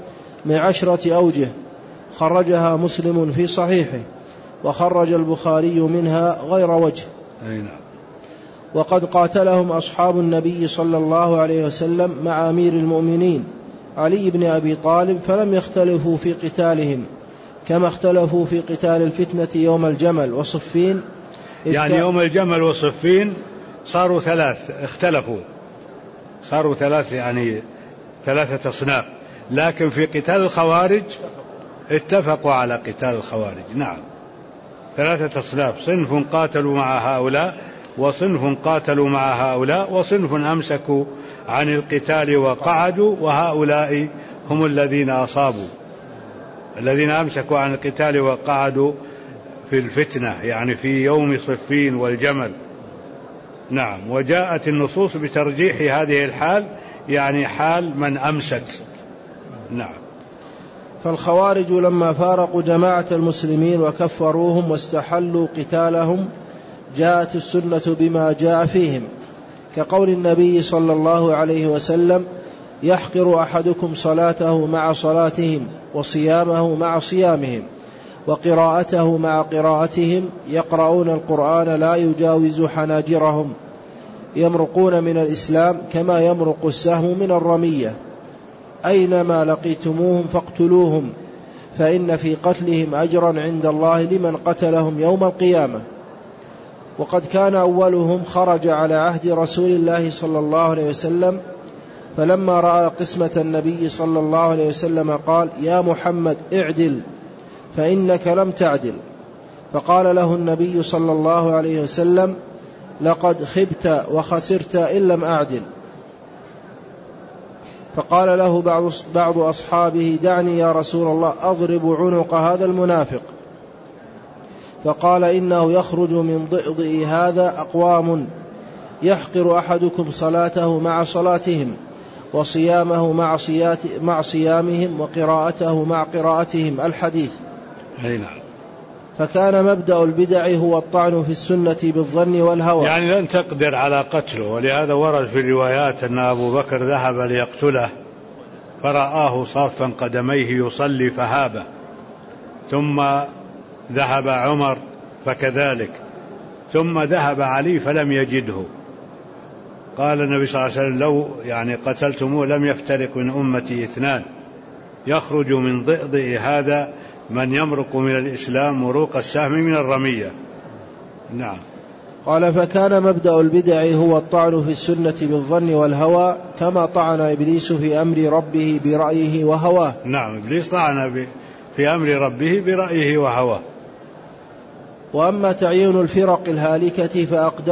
من 10 أوجه، خرجها مسلم في صحيحه، وخرج البخاري منها غير وجه. وقد قاتلهم أصحاب النبي صلى الله عليه وسلم مع أمير المؤمنين علي بن أبي طالب، فلم يختلفوا في قتالهم كما اختلفوا في قتال الفتنة يوم الجمل وصفين. يعني يوم الجمل وصفين صاروا 3، اختلفوا، صاروا 3، يعني 3 أصناف. لكن في قتال الخوارج اتفقوا على قتال الخوارج. نعم، 3 أصناف: صنف قاتلوا مع هؤلاء، وصنف قاتلوا مع هؤلاء، وصنف أمسكوا عن القتال وقعدوا، وهؤلاء هم الذين أصابوا، الذين أمسكوا عن القتال وقعدوا في الفتنة، يعني في يوم صفين والجمل. نعم، وجاءت النصوص بترجيح هذه الحال، يعني حال من أمسك. نعم. فالخوارج لما فارقوا جماعة المسلمين وكفروهم واستحلوا قتالهم، جاءت السنة بما جاء فيهم، كقول النبي صلى الله عليه وسلم: يحقر أحدكم صلاته مع صلاتهم، وصيامه مع صيامهم، وقراءته مع قراءتهم، يقرؤون القرآن لا يجاوز حناجرهم، يمرقون من الإسلام كما يمرق السهم من الرمية، أينما لقيتموهم فاقتلوهم، فإن في قتلهم أجرا عند الله لمن قتلهم يوم القيامة. وقد كان أولهم خرج على عهد رسول الله صلى الله عليه وسلم، فلما رأى قسمة النبي صلى الله عليه وسلم قال: يا محمد اعدل فإنك لم تعدل. فقال له النبي صلى الله عليه وسلم: لقد خبت وخسرت إن لم أعدل. فقال له بعض أصحابه: دعني يا رسول الله أضرب عنق هذا المنافق. فقال: إنه يخرج من ضئضئ هذا أقوام يحقر أحدكم صلاته مع صلاتهم، وصيامه مع صيامهم، وقراءته مع قراءتهم. الحديث. فكان مبدأ البدع هو الطعن في السنة بالظن والهوى، يعني لن تقدر على قتله. ولهذا ورد في الروايات أن أبو بكر ذهب ليقتله فرآه صافا قدميه يصلي فهابه، ثم ذهب عمر فكذلك، ثم ذهب علي فلم يجده. قال النبي صلى الله عليه وسلم: لو يعني قتلتموه لم يفترق من أمتي 2، يخرج من ضئضئ هذا من يمرق من الإسلام مروق السهم من الرمية. نعم. قال: فكان مبدأ البدع هو الطعن في السنة بالظن والهوى، كما طعن إبليس في أمر ربه برأيه وهواه. نعم، إبليس طعن في أمر ربه برأيه وهواه. وأما تعيين الفرق الهالكة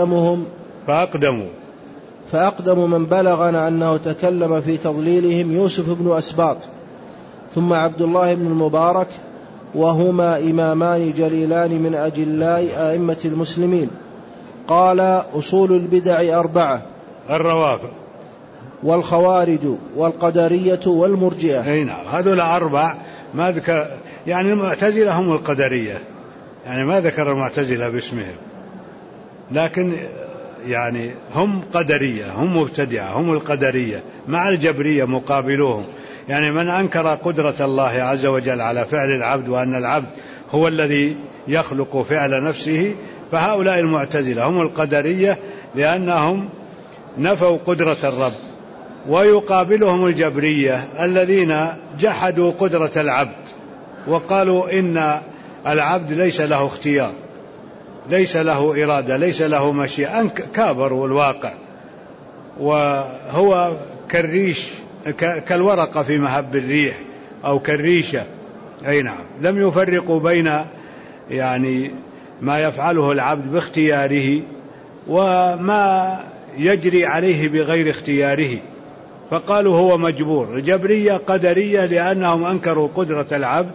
فأقدم من بلغنا أنه تكلم في تضليلهم يوسف بن أسباط، ثم عبد الله بن المبارك، وهما إمامان جليلان من أجلاء أئمة المسلمين. قال: أصول البدع 4، الروافض والخوارج والقدرية والمرجئة. نعم، هذول 4 ما ذكر، يعني المعتزلة هم القدرية، يعني ما ذكر المعتزلة باسمهم، لكن يعني هم قدرية، هم مبتدعة، هم القدرية مع الجبرية مقابلوهم. يعني من أنكر قدرة الله عز وجل على فعل العبد وأن العبد هو الذي يخلق فعل نفسه، فهؤلاء المعتزلة هم القدرية، لأنهم نفوا قدرة الرب. ويقابلهم الجبرية الذين جحدوا قدرة العبد وقالوا إن العبد ليس له اختيار، ليس له إرادة، ليس له مشيئة، كابروا الواقع، وهو كالريش، كالورقة في مهب الريح أو كالريشة. أي نعم، لم يفرقوا بين يعني ما يفعله العبد باختياره وما يجري عليه بغير اختياره، فقالوا هو مجبور. الجبرية قدرية لأنهم أنكروا قدرة العبد،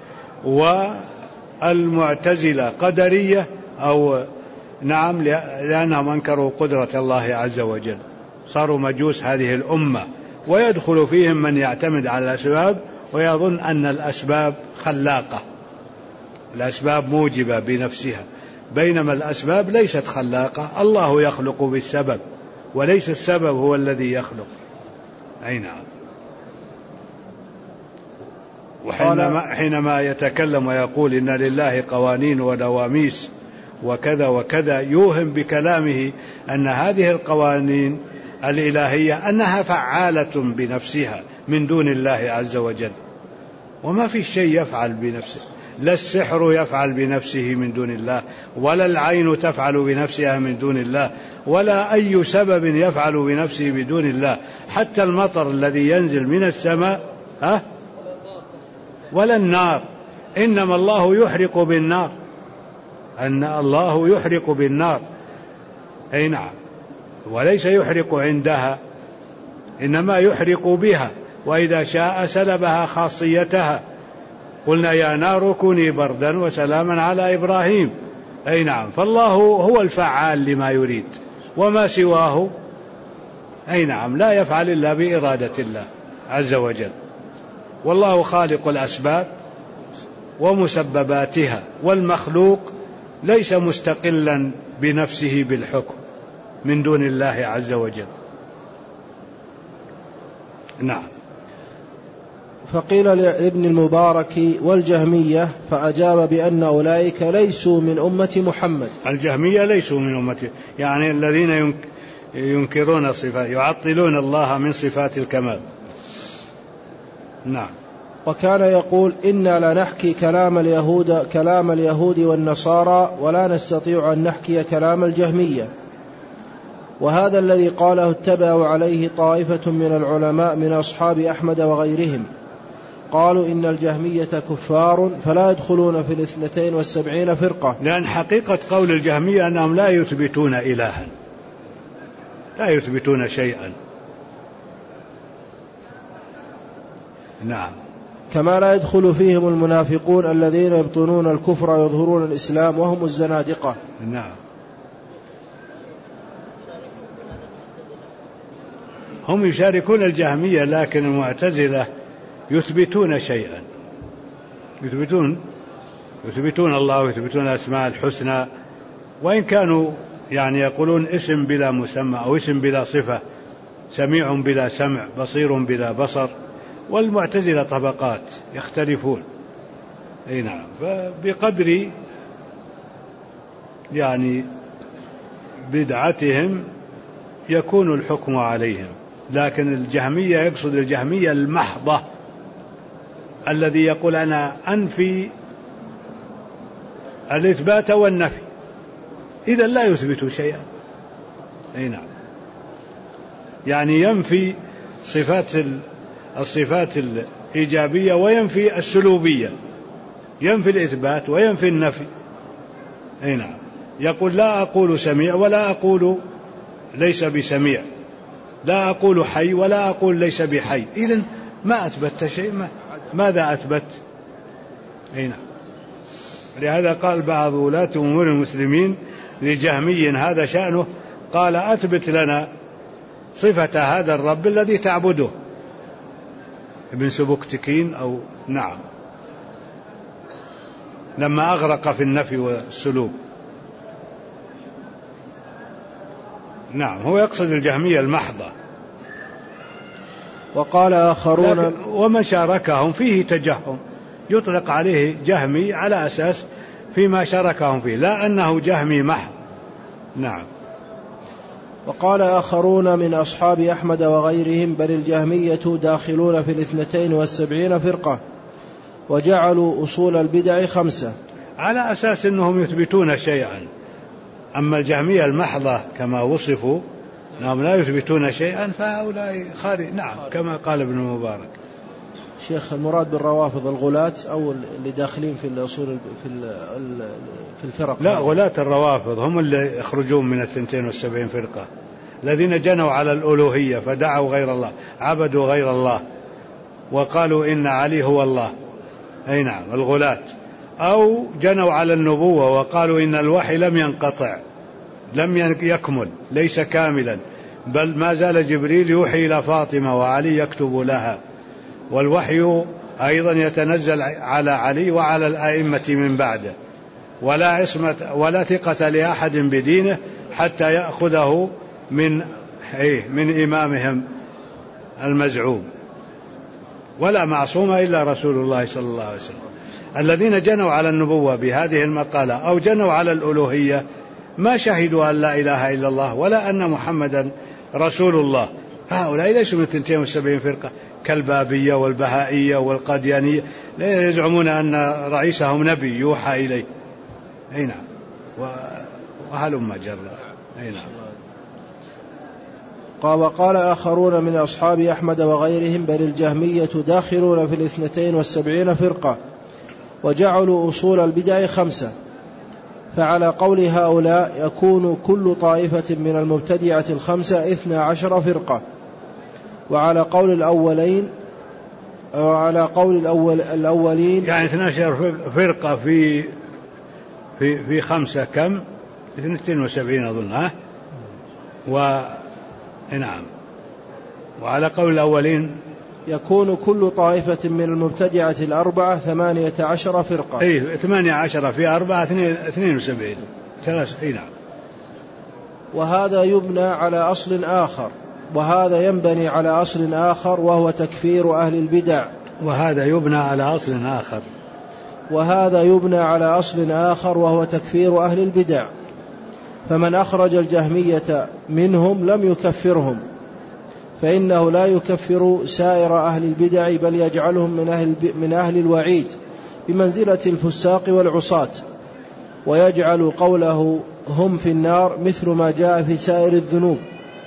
والمعتزلة قدرية أو نعم لأنهم أنكروا قدرة الله عز وجل، صاروا مجوس هذه الأمة. ويدخل فيهم من يعتمد على الأسباب ويظن أن الأسباب خلاقة، الأسباب موجبة بنفسها، بينما الأسباب ليست خلاقة، الله يخلق بالسبب وليس السبب هو الذي يخلق. أي نعم. وحينما يتكلم ويقول إن لله قوانين ونواميس وكذا وكذا، يوهم بكلامه أن هذه القوانين الإلهية أنها فعالة بنفسها من دون الله عز وجل، وما في شيء يفعل بنفسه، لا السحر يفعل بنفسه من دون الله، ولا العين تفعل بنفسها من دون الله، ولا أي سبب يفعل بنفسه بدون الله، حتى المطر الذي ينزل من السماء ولا النار، إنما الله يحرق بالنار، أن الله يحرق بالنار، أي نعم، وليس يحرق عندها، إنما يحرق بها، وإذا شاء سلبها خاصيتها، قلنا يا نار كوني بردا وسلاما على إبراهيم، أي نعم، فالله هو الفعال لما يريد، وما سواه أي نعم لا يفعل إلا بإرادة الله عز وجل، والله خالق الأسباب ومسبباتها، والمخلوق ليس مستقلا بنفسه بالحكم من دون الله عز وجل. نعم. فقيل لابن المبارك والجهمية فأجاب بأن أولئك ليسوا من أمة محمد. الجهمية ليسوا من أمته، يعني الذين ينكرون الصفات، يعطلون الله من صفات الكمال. نعم. وكان يقول إنا لنحكي كلام اليهود والنصارى ولا نستطيع أن نحكي كلام الجهمية، وهذا الذي قاله اتبعوا عليه طائفة من العلماء من أصحاب أحمد وغيرهم، قالوا إن الجهمية كفار فلا يدخلون في 72 فرقة، لأن حقيقة قول الجهمية أنهم لا يثبتون إلها، لا يثبتون شيئا. نعم. كما لا يدخل فيهم المنافقون الذين يبطنون الكفر ويظهرون الإسلام وهم الزنادقة. نعم. هم يشاركون الجهمية، لكن المعتزلة يثبتون شيئا، يثبتون الله ويثبتون الأسماء الحسنى، وإن كانوا يعني يقولون اسم بلا مسمى أو اسم بلا صفة، سميع بلا سمع، بصير بلا بصر، والمعتزلة طبقات يختلفون. أي نعم. فبقدر يعني بدعتهم يكون الحكم عليهم، لكن الجهمية يقصد الجهمية المحضة الذي يقول أنا أنفي الإثبات والنفي، إذا لا يثبت شيئا. أي نعم. يعني ينفي الصفات الإيجابية وينفي السلوبية، ينفي الإثبات وينفي النفي. أي نعم. يقول لا أقول سميع ولا أقول ليس بسميع، لا أقول حي ولا أقول ليس بحي، إذن ما أثبت شيء، ماذا أثبت؟ أي نعم. لهذا قال بعض ولاة أمور المسلمين لجهمي هذا شأنه، قال أثبت لنا صفة هذا الرب الذي تعبده، ابن سبكتكين أو نعم، لما أغرق في النفي والسلوب. نعم. هو يقصد الجهمية المحضة. وقال آخرون ومن شاركهم فيه تجهم، يطلق عليه جهمي على أساس فيما شاركهم فيه، لا أنه جهمي محض. نعم. وقال آخرون من أصحاب أحمد وغيرهم بل الجهمية داخلون في 72 فرقة، وجعلوا أصول البدع 5، على أساس أنهم يثبتون شيئا. أما الجهمية المحضة كما وصفوا أنهم لا يثبتون شيئا فهؤلاء خارج. نعم. كما قال ابن المبارك. شيخ، المراد بالروافض الغلاة أو اللي داخلين في الأصول في الفرق؟ لا، غلاة الروافض هم اللي يخرجون من 72 فرقة، الذين جنوا على الألوهية فدعوا غير الله، عبدوا غير الله، وقالوا إن علي هو الله. أي نعم، الغلاة. أو جنوا على النبوة وقالوا إن الوحي لم ينقطع، لم يكمل، ليس كاملا، بل ما زال جبريل يوحي إلى فاطمة وعلي يكتب لها، والوحي أيضا يتنزل على علي وعلى الأئمة من بعده، ولا عصمة ولا ثقة لأحد بدينه حتى يأخذه من إمامهم المزعوم. ولا معصوم إلا رسول الله صلى الله عليه وسلم. الذين جنوا على النبوة بهذه المقالة أو جنوا على الألوهية ما شهدوا أن لا إله إلا الله ولا أن محمدا رسول الله. هؤلاء ليسوا من 72 فرقة كالبابية والبهائية والقاديانية، لا يزعمون أن رئيسهم نبي يوحى إليه. أي نعم، وهلم جرا. أي نعم. وقال آخرون من أصحاب أحمد وغيرهم بل الجهمية داخلون في 72 فرقة، وجعلوا أصول البدع 5. فعلى قول هؤلاء يكون كل طائفة من المبتدعة 12 فرقة. وعلى قول الأولين الأولين يعني 12 فرقة في 5 كم 72 أظن. نعم. وعلى قول الأولين يكون كل طائفة من المبتدعة 18 فرقة. 18 في 4 72 3. نعم. وهذا يبنى على أصل آخر، وهذا ينبني على أصل آخر وهو تكفير أهل البدع. وهذا يبنى على أصل آخر وهو تكفير أهل البدع. فمن أخرج الجهمية منهم لم يكفرهم، فإنه لا يكفر سائر أهل البدع بل يجعلهم من أهل الوعيد بمنزلة الفساق والعصاة، ويجعل قوله هم في النار مثل ما جاء في سائر الذنوب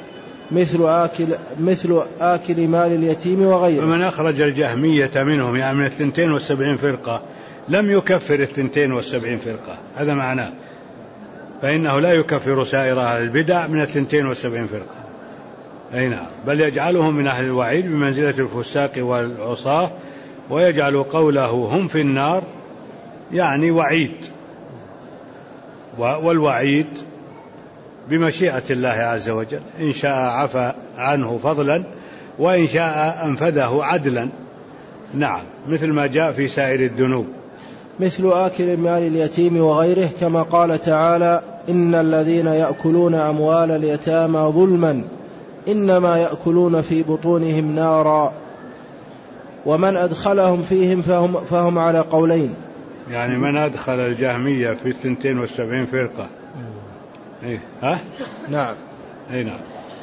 مثل آكل مال اليتيم وغيره. فمن أخرج الجهمية منهم يعني من 72 فرقة لم يكفر 72 فرقة، هذا معناه. فإنه لا يكفر سائر أهل البدع من 72 فرقة. أي نعم، بل يجعلهم من أهل الوعيد بمنزلة الفساق والعصاة، ويجعل قوله هم في النار يعني وعيد، والوعيد بمشيئة الله عز وجل، إن شاء عفى عنه فضلا وإن شاء أنفذه عدلا. نعم، مثل ما جاء في سائر الذنوب مثل آكل مال اليتيم وغيره، كما قال تعالى إن الذين يأكلون أموال اليتامى ظلما إنما يأكلون في بطونهم نارا. ومن أدخلهم فيهم فهم على قولين، يعني من أدخل الجهمية في 72 فرقة. نعم. نعم.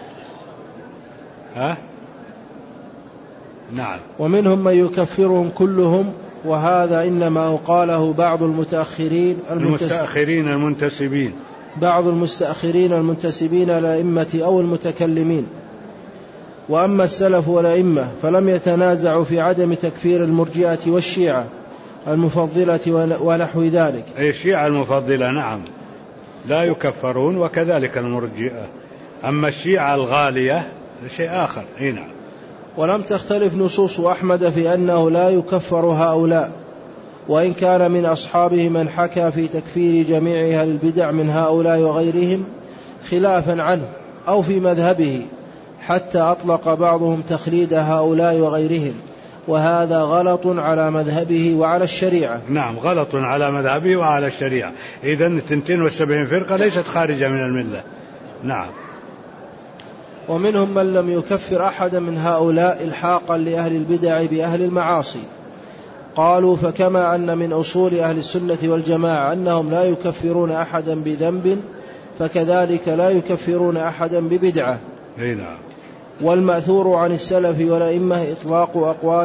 نعم. ومنهم من يكفرهم كلهم، وهذا إنما قاله بعض المتأخرين المنتسبين بعض المستأخرين المنتسبين للأئمة أو المتكلمين. وأما السلف والأئمة فلم يتنازعوا في عدم تكفير المرجئة والشيعة المفضلة ونحو ذلك. أي الشيعة المفضلة نعم لا يكفرون، وكذلك المرجئة. أما الشيعة الغالية شيء آخر. نعم. ولم تختلف نصوص أحمد في أنه لا يكفر هؤلاء، وإن كان من أصحابه من حكى في تكفير جميع أهل البدع من هؤلاء وغيرهم خلافا عنه أو في مذهبه، حتى أطلق بعضهم تخليد هؤلاء وغيرهم، وهذا غلط على مذهبه وعلى الشريعة. نعم، غلط على مذهبه وعلى الشريعة. إذن 72 فرقة ليست خارجة من الملة. نعم. ومنهم من لم يكفر أحدا من هؤلاء إلحاقا لأهل البدع بأهل المعاصي. قالوا فكما أن من أصول أهل السنة والجماعة أنهم لا يكفرون أحدا بذنب، فكذلك لا يكفرون أحدا ببدعة. نعم. والمأثور عن السلف والأئمة إطلاق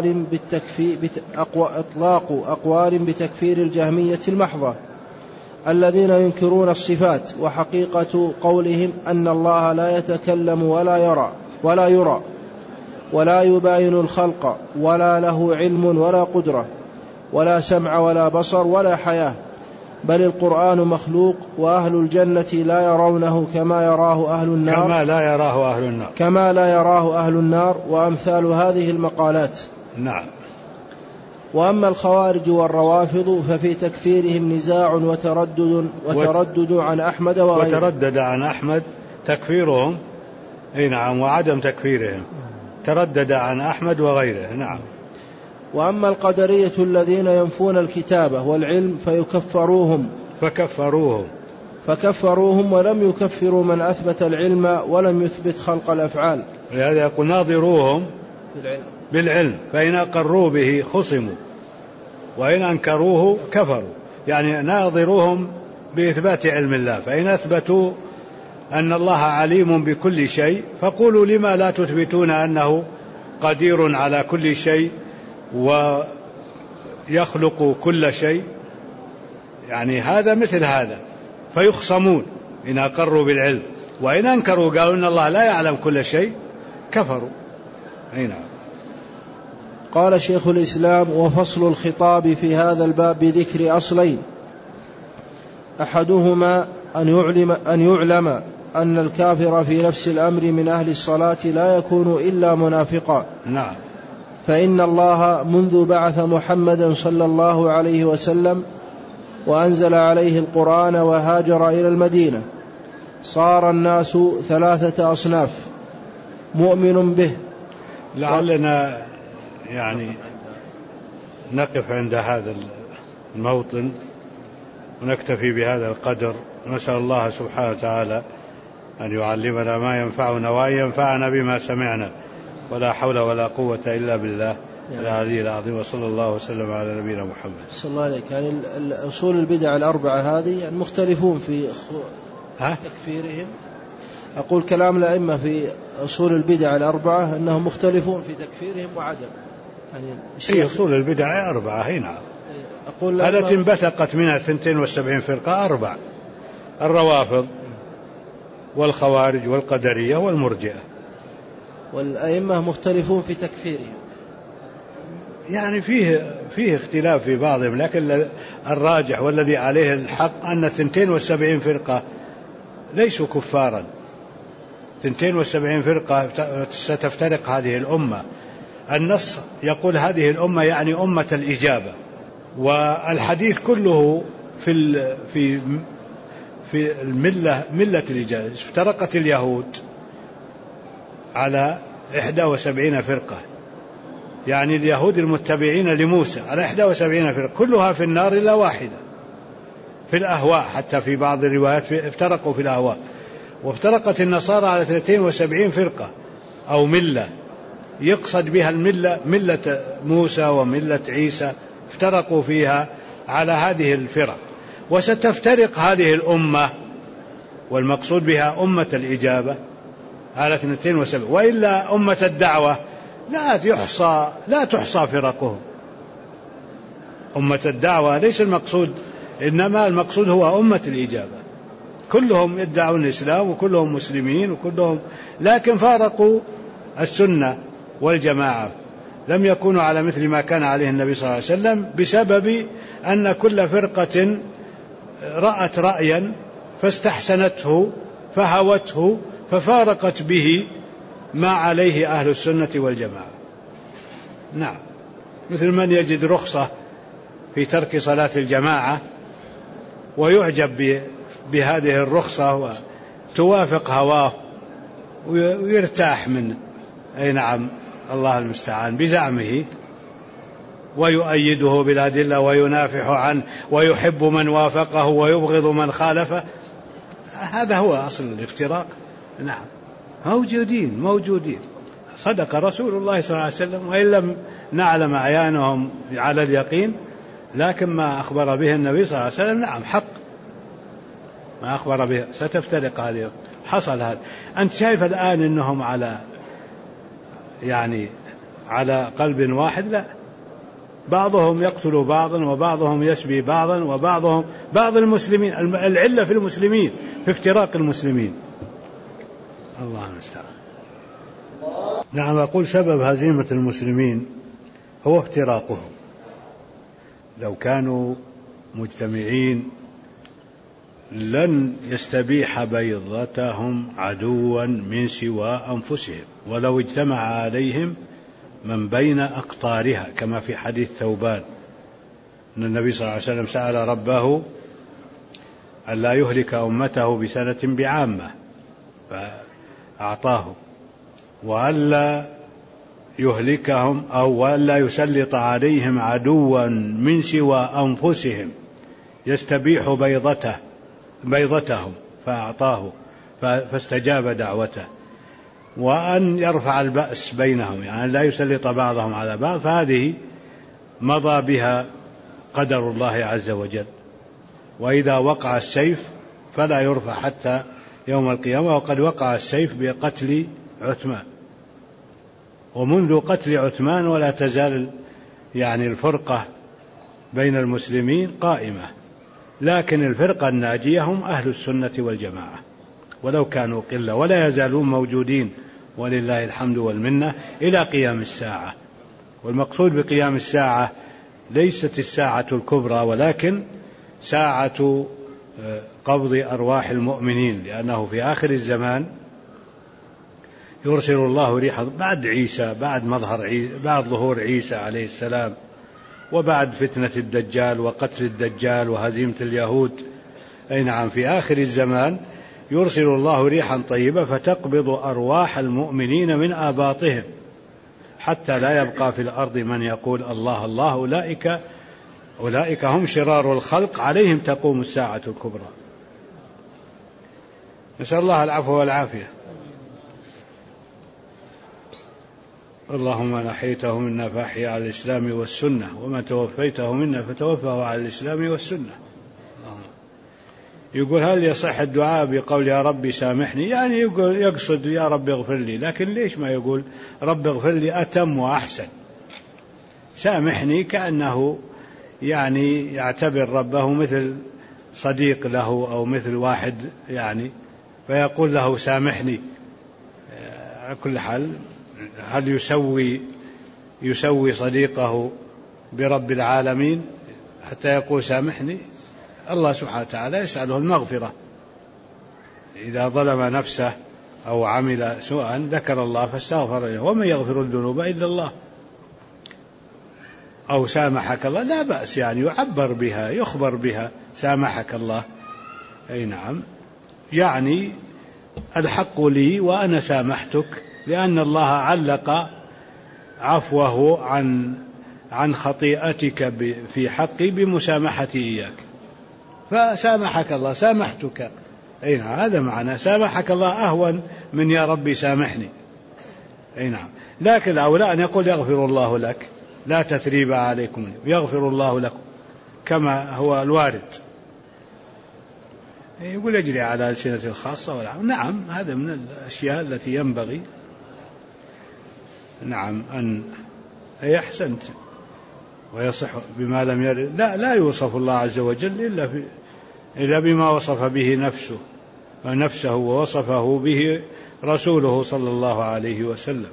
أقوال بتكفير الجهمية المحضة الذين ينكرون الصفات، وحقيقة قولهم أن الله لا يتكلم ولا يرى ولا يباين الخلق ولا له علم ولا قدرة ولا سمع ولا بصر ولا حياة، بل القرآن مخلوق، وأهل الجنة لا يرونه كما لا يراه أهل النار وأمثال هذه المقالات. نعم. وأما الخوارج والروافض ففي تكفيرهم نزاع وتردد عن أحمد وغيره. وتردد عن أحمد تكفيرهم. نعم. وعدم تكفيرهم تردد عن أحمد وغيره. نعم. وأما القدرية الذين ينفون الكتابة والعلم فكفروهم ولم يكفروا من أثبت العلم ولم يثبت خلق الأفعال. لهذا يقول ناظروهم بالعلم، فإن أقروا به خصموا وإن أنكروه كفروا. يعني ناظروهم بإثبات علم الله، فإن أثبتوا أن الله عليم بكل شيء فقولوا لما لا تثبتون أنه قدير على كل شيء ويخلق كل شيء. يعني هذا مثل هذا، فيخصمون إن أقروا بالعلم، وإن أنكروا قالوا إن الله لا يعلم كل شيء كفروا. أي نعم. قال شيخ الإسلام: وفصل الخطاب في هذا الباب بذكر أصلين: أحدهما أن يعلم أن الكافر في نفس الأمر من أهل الصلاة لا يكون إلا منافقا. نعم. فإن الله منذ بعث محمدا صلى الله عليه وسلم وأنزل عليه القرآن وهاجر إلى المدينة صار الناس 3 أصناف: مؤمن به. لعلنا يعني نقف عند هذا الموطن ونكتفي بهذا القدر. نسأل الله سبحانه وتعالى أن يعلمنا ما ينفعنا وأن ينفعنا بما سمعنا، ولا حول ولا قوة إلا بالله العلي العظيم. وصلى الله وسلم على نبينا محمد. صلى الله عليك. يعني أصول البدع الأربعة هذه يعني مختلفون في تكفيرهم. أقول كلام الأئمة في أصول البدع الأربعة أنهم مختلفون في تكفيرهم وعدم. يعني أصول البدع 4 هنا التي انبثقت منها 72 فرقة 4: الروافض والخوارج والقدرية والمرجئة. والأئمة مختلفون في تكفيرهم. يعني فيه اختلاف في بعضهم، لكن الراجح والذي عليه الحق أن 72 فرقة ليسوا كفارا. 72 فرقة ستفترق هذه الأمة. النص يقول هذه الأمة يعني أمة الإجابة، والحديث كله في الملة، ملة الإجابة. افترقت اليهود على 71 فرقة، يعني اليهود المتبعين لموسى على 71 فرقة، كلها في النار إلا واحدة في الأهواء. حتى في بعض الروايات افترقوا في الأهواء. وافترقت النصارى على 73 فرقة أو ملة، يقصد بها الملة ملة موسى وملة عيسى، افترقوا فيها على هذه الفرق. وستفترق هذه الأمة والمقصود بها أمة الإجابة على 72. وإلا أمة الدعوة لا تحصى فرقهم. أمة الدعوة ليس المقصود، إنما المقصود هو أمة الإجابة، كلهم يدعون الإسلام وكلهم مسلمين وكلهم، لكن فارقوا السنة والجماعة، لم يكونوا على مثل ما كان عليه النبي صلى الله عليه وسلم، بسبب أن كل فرقة رأت رأيا فاستحسنته فهوته ففارقت به ما عليه أهل السنة والجماعة. نعم. مثل من يجد رخصة في ترك صلاة الجماعة ويعجب بهذه الرخصة وتوافق هواه ويرتاح من أي نعم الله المستعان بزعمه، ويؤيده بالأدلة وينافح عنه ويحب من وافقه ويبغض من خالفه. هذا هو أصل الافتراق. نعم، موجودين. صدق رسول الله صلى الله عليه وسلم، وإن لم نعلم عيانهم على اليقين، لكن ما أخبر به النبي صلى الله عليه وسلم نعم حق، ما أخبر به. ستفترق هذه، حصل هذا. أنت شايف الآن إنهم على قلب واحد؟ لا، بعضهم يقتل بعضا وبعضهم يسبي بعضا وبعضهم بعض المسلمين. العلة في المسلمين، في افتراق المسلمين. الله المستعان. نعم، أقول سبب هزيمة المسلمين هو افتراقهم. لو كانوا مجتمعين لن يستبيح بيضتهم عدوا من سوى أنفسهم، ولو اجتمع عليهم من بين أقطارها، كما في حديث ثوبان أن النبي صلى الله عليه وسلم سأل ربه ألا يهلك أمته بسنة بعامة فأعطاه، وألا يهلكهم أو ألا يسلط عليهم عدوا من سوى أنفسهم يستبيح بيضتهم فأعطاه فاستجاب دعوته. وأن يرفع البأس بينهم، يعني لا يسلط بعضهم على بعض، فهذه مضى بها قدر الله عز وجل. وإذا وقع السيف فلا يرفع حتى يوم القيامة، وقد وقع السيف بقتل عثمان، ومنذ قتل عثمان ولا تزال يعني الفرقة بين المسلمين قائمة، لكن الفرقة الناجية هم أهل السنة والجماعة، ولو كانوا قلة، ولا يزالون موجودين ولله الحمد والمنة إلى قيام الساعة. والمقصود بقيام الساعة ليست الساعة الكبرى، ولكن ساعة قبض أرواح المؤمنين، لأنه في آخر الزمان يرسل الله ريحا بعد عيسى، بعد ظهور عيسى عليه السلام، وبعد فتنة الدجال وقتل الدجال وهزيمة اليهود. أي نعم، في آخر الزمان يرسل الله ريحا طيبة فتقبض أرواح المؤمنين من آباطهم، حتى لا يبقى في الأرض من يقول الله الله، أولئك هم شرار الخلق، عليهم تقوم الساعة الكبرى. نسأل الله العفو والعافية. اللهم من أحييته منا فأحيي على الإسلام والسنة، ومن توفيته منا فتوفه على الإسلام والسنة. يقول هل يصح الدعاء بقول يا ربي سامحني؟ يعني يقصد يا رب اغفر لي، لكن ليش ما يقول رب اغفر لي؟ أتم وأحسن. سامحني كأنه يعني يعتبر ربه مثل صديق له أو مثل واحد يعني، فيقول له سامحني. على كل حال، هل يسوي صديقه برب العالمين حتى يقول سامحني؟ الله سبحانه وتعالى يسأله المغفرة، إذا ظلم نفسه أو عمل سوءا ذكر الله فاستغفر له، ومن يغفر الذنوب إلا الله. أو سامحك الله، لا بأس، يعني يعبر بها، يخبر بها، سامحك الله. أي نعم، يعني الحق لي وأنا سامحتك، لأن الله علق عفوه عن خطيئتك في حقي بمسامحتي إياك، فسامحك الله، سامحتك. أي نعم، هذا معنى سامحك الله أهون من يا ربي سامحني. أي نعم، لكن الأولى أن يقول يغفر الله لك، لا تثريب عليكم، يغفر الله لكم كما هو الوارد. يقول يجري على ألسنة الخاصة والعام. نعم، هذا من الأشياء التي ينبغي نعم أن أحسنت ويصح بما لم يرد. لا يوصف الله عز وجل إلا بما وصف به نفسه ووصفه به رسوله صلى الله عليه وسلم.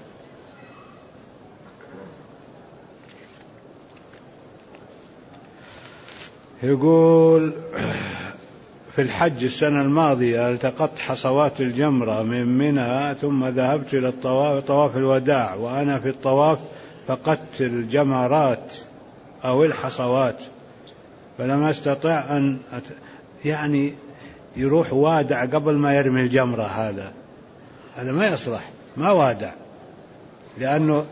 يقول في الحج السنة الماضية التقطت حصوات الجمرة من منى، ثم ذهبت إلى طواف الوداع، وأنا في الطواف فقدت الجمرات أو الحصوات، فلم أستطع أن يعني يروح وادع قبل ما يرمي الجمرة. هذا ما يصلح، ما وادع، لأنه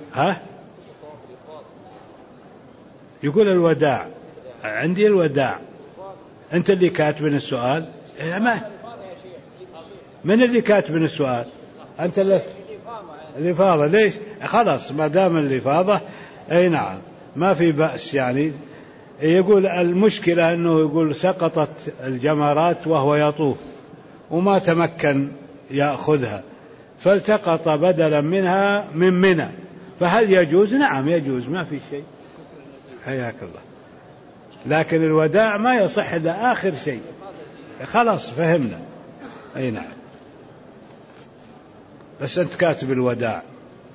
يقول الوداع، عندي الوداع. أنت اللي كاتب السؤال؟ من اللي كاتب السؤال؟ أنت الإفاضة. ليش؟ خلاص ما دام الإفاضة. أي نعم، ما في بأس. يعني يقول المشكلة أنه يقول سقطت الجمرات وهو يطوف وما تمكن يأخذها، فالتقط بدلا منها من منى، فهل يجوز؟ نعم يجوز، ما في شيء. حياك الله. لكن الوداع ما يصح إلا آخر شيء. خلاص فهمنا. أي نعم، بس أنت كاتب الوداع.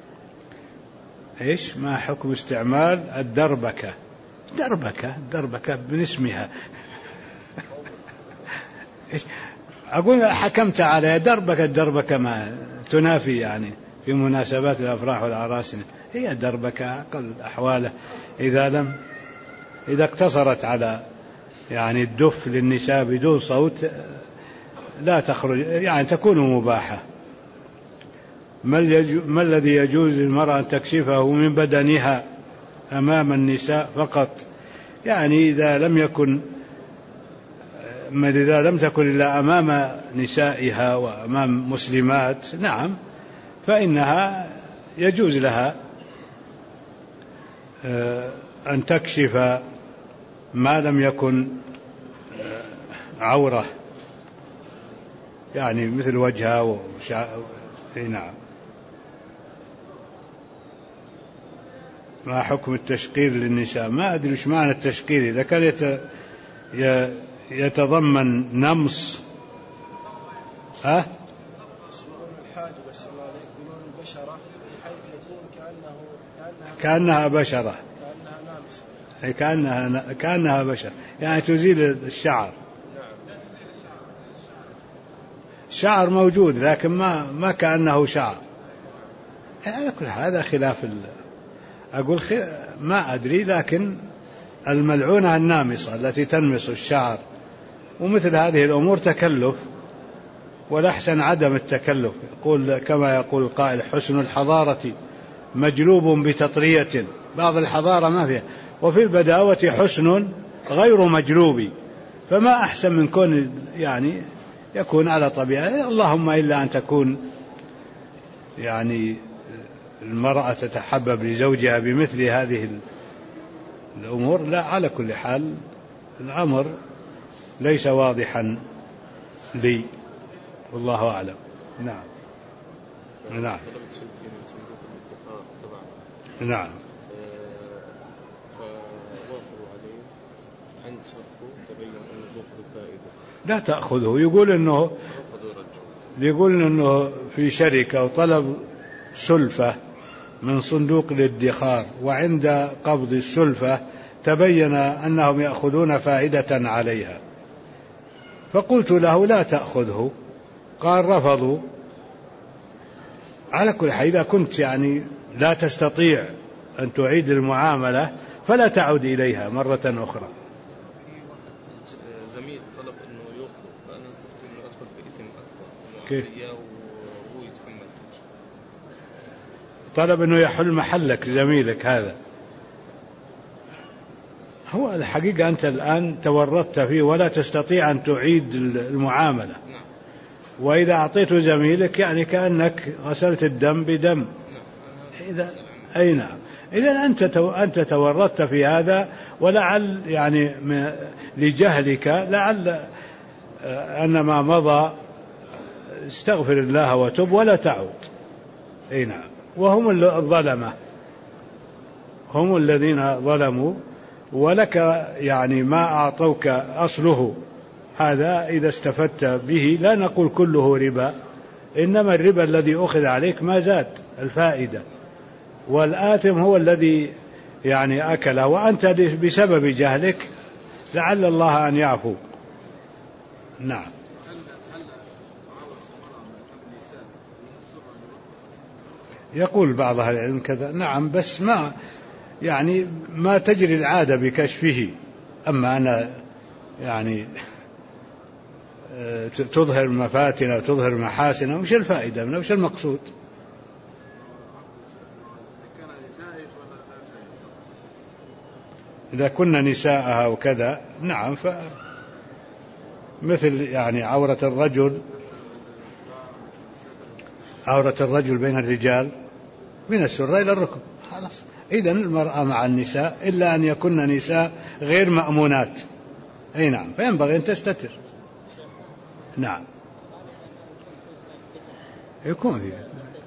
إيش ما حكم استعمال الدربكة؟ دربكة من اسمها. إيش أقول؟ حكمت على دربكة ما تنافي يعني في مناسبات الأفراح والأعراس. هي دربكة أقل أحواله، إذا اقتصرت على يعني الدف للنساء بدون صوت لا تخرج، يعني تكون مباحة. ما الذي يجوز للمرأة أن تكشفه من بدنها أمام النساء فقط؟ يعني إذا لم تكن إلا أمام نسائها وأمام مسلمات، نعم، فإنها يجوز لها أن تكشف ما لم يكن عورة، يعني مثل وجهها نعم. ما حكم التشقير للنساء؟ ما أدري وش معنى التشقير، إذا كان يتضمن نمص كأنها بشرة، كأنها بشرة، يعني تزيل الشعر. الشعر موجود لكن ما كأنه شعر. على كل هذا خلاف أقول ما أدري، لكن الملعونة النامصة التي تنمص الشعر ومثل هذه الأمور تكلف، والأحسن عدم التكلف. يقول كما يقول القائل: حسن الحضارة مجلوب بتطرية. بعض الحضارة ما فيها، وفي البداوة حسن غير مجلوب، فما أحسن من كون يعني يكون على طبيعة. اللهم إلا أن تكون يعني المرأة تتحبب لزوجها بمثل هذه الأمور. لا، على كل حال الأمر ليس واضحا لي، والله أعلم. نعم نعم نعم. فوافروا عليه عند صرفه تبين أنه ذو فائدة. لا تأخذه. يقول إنه في شركة وطلب سلفة من صندوق الادخار، وعند قبض السلفة تبين أنهم يأخذون فائدة عليها، فقلت له لا تأخذه. قال رفضوا. على كل حال إذا كنت يعني لا تستطيع أن تعيد المعاملة فلا تعود إليها مرة أخرى. زميل طلب أنه يأخذ، فأنا قلت أنه أدخل في إثم أكبر. كيف؟ وهو يتحمل. طلب أنه يحل محلك زميلك هذا. هو الحقيقة أنت الآن تورطت فيه ولا تستطيع أن تعيد المعاملة. وإذا أعطيته زميلك يعني كأنك غسلت الدم بدم. إذا أي نعم. إذا أنت تورطت في هذا، ولعل يعني لجهلك لعل أن ما مضى استغفر الله وتب ولا تعود. أي نعم. وهم الظلمة، هم الذين ظلموا، ولك يعني ما أعطوك أصله. هذا إذا استفدت به لا نقول كله ربا، إنما الربا الذي أخذ عليك ما زاد الفائدة، والآثم هو الذي يعني أكله، وأنت بسبب جهلك لعل الله أن يعفو. نعم. يقول بعض أهل العلم كذا. نعم، بس ما تجري العادة بكشفه. أما أنا يعني تظهر مفاتن وتظهر محاسن، وش الفائدة منه؟ وش المقصود؟ إذا كنا نساءها وكذا نعم، مثل يعني عورة الرجل بين الرجال من السرة إلى الركب، خلاص. إذن المرأة مع النساء إلا أن يكن نساء غير مأمونات. أي نعم، فينبغي أن تستتر. نعم يكون فيها.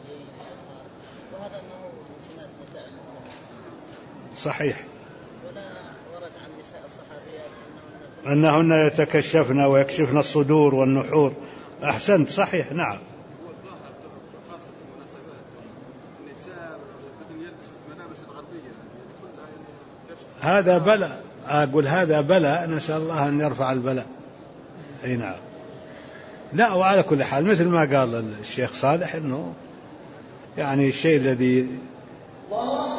صحيح. أنهن يتكشفن ويكشفن الصدور والنحور. أحسنت، صحيح. نعم. هذا بلاء، أقول هذا بلاء، نسأل الله أن يرفع البلاء. أي نعم. لا، وعلى كل حال مثل ما قال الشيخ صالح، إنه يعني الشيء الذي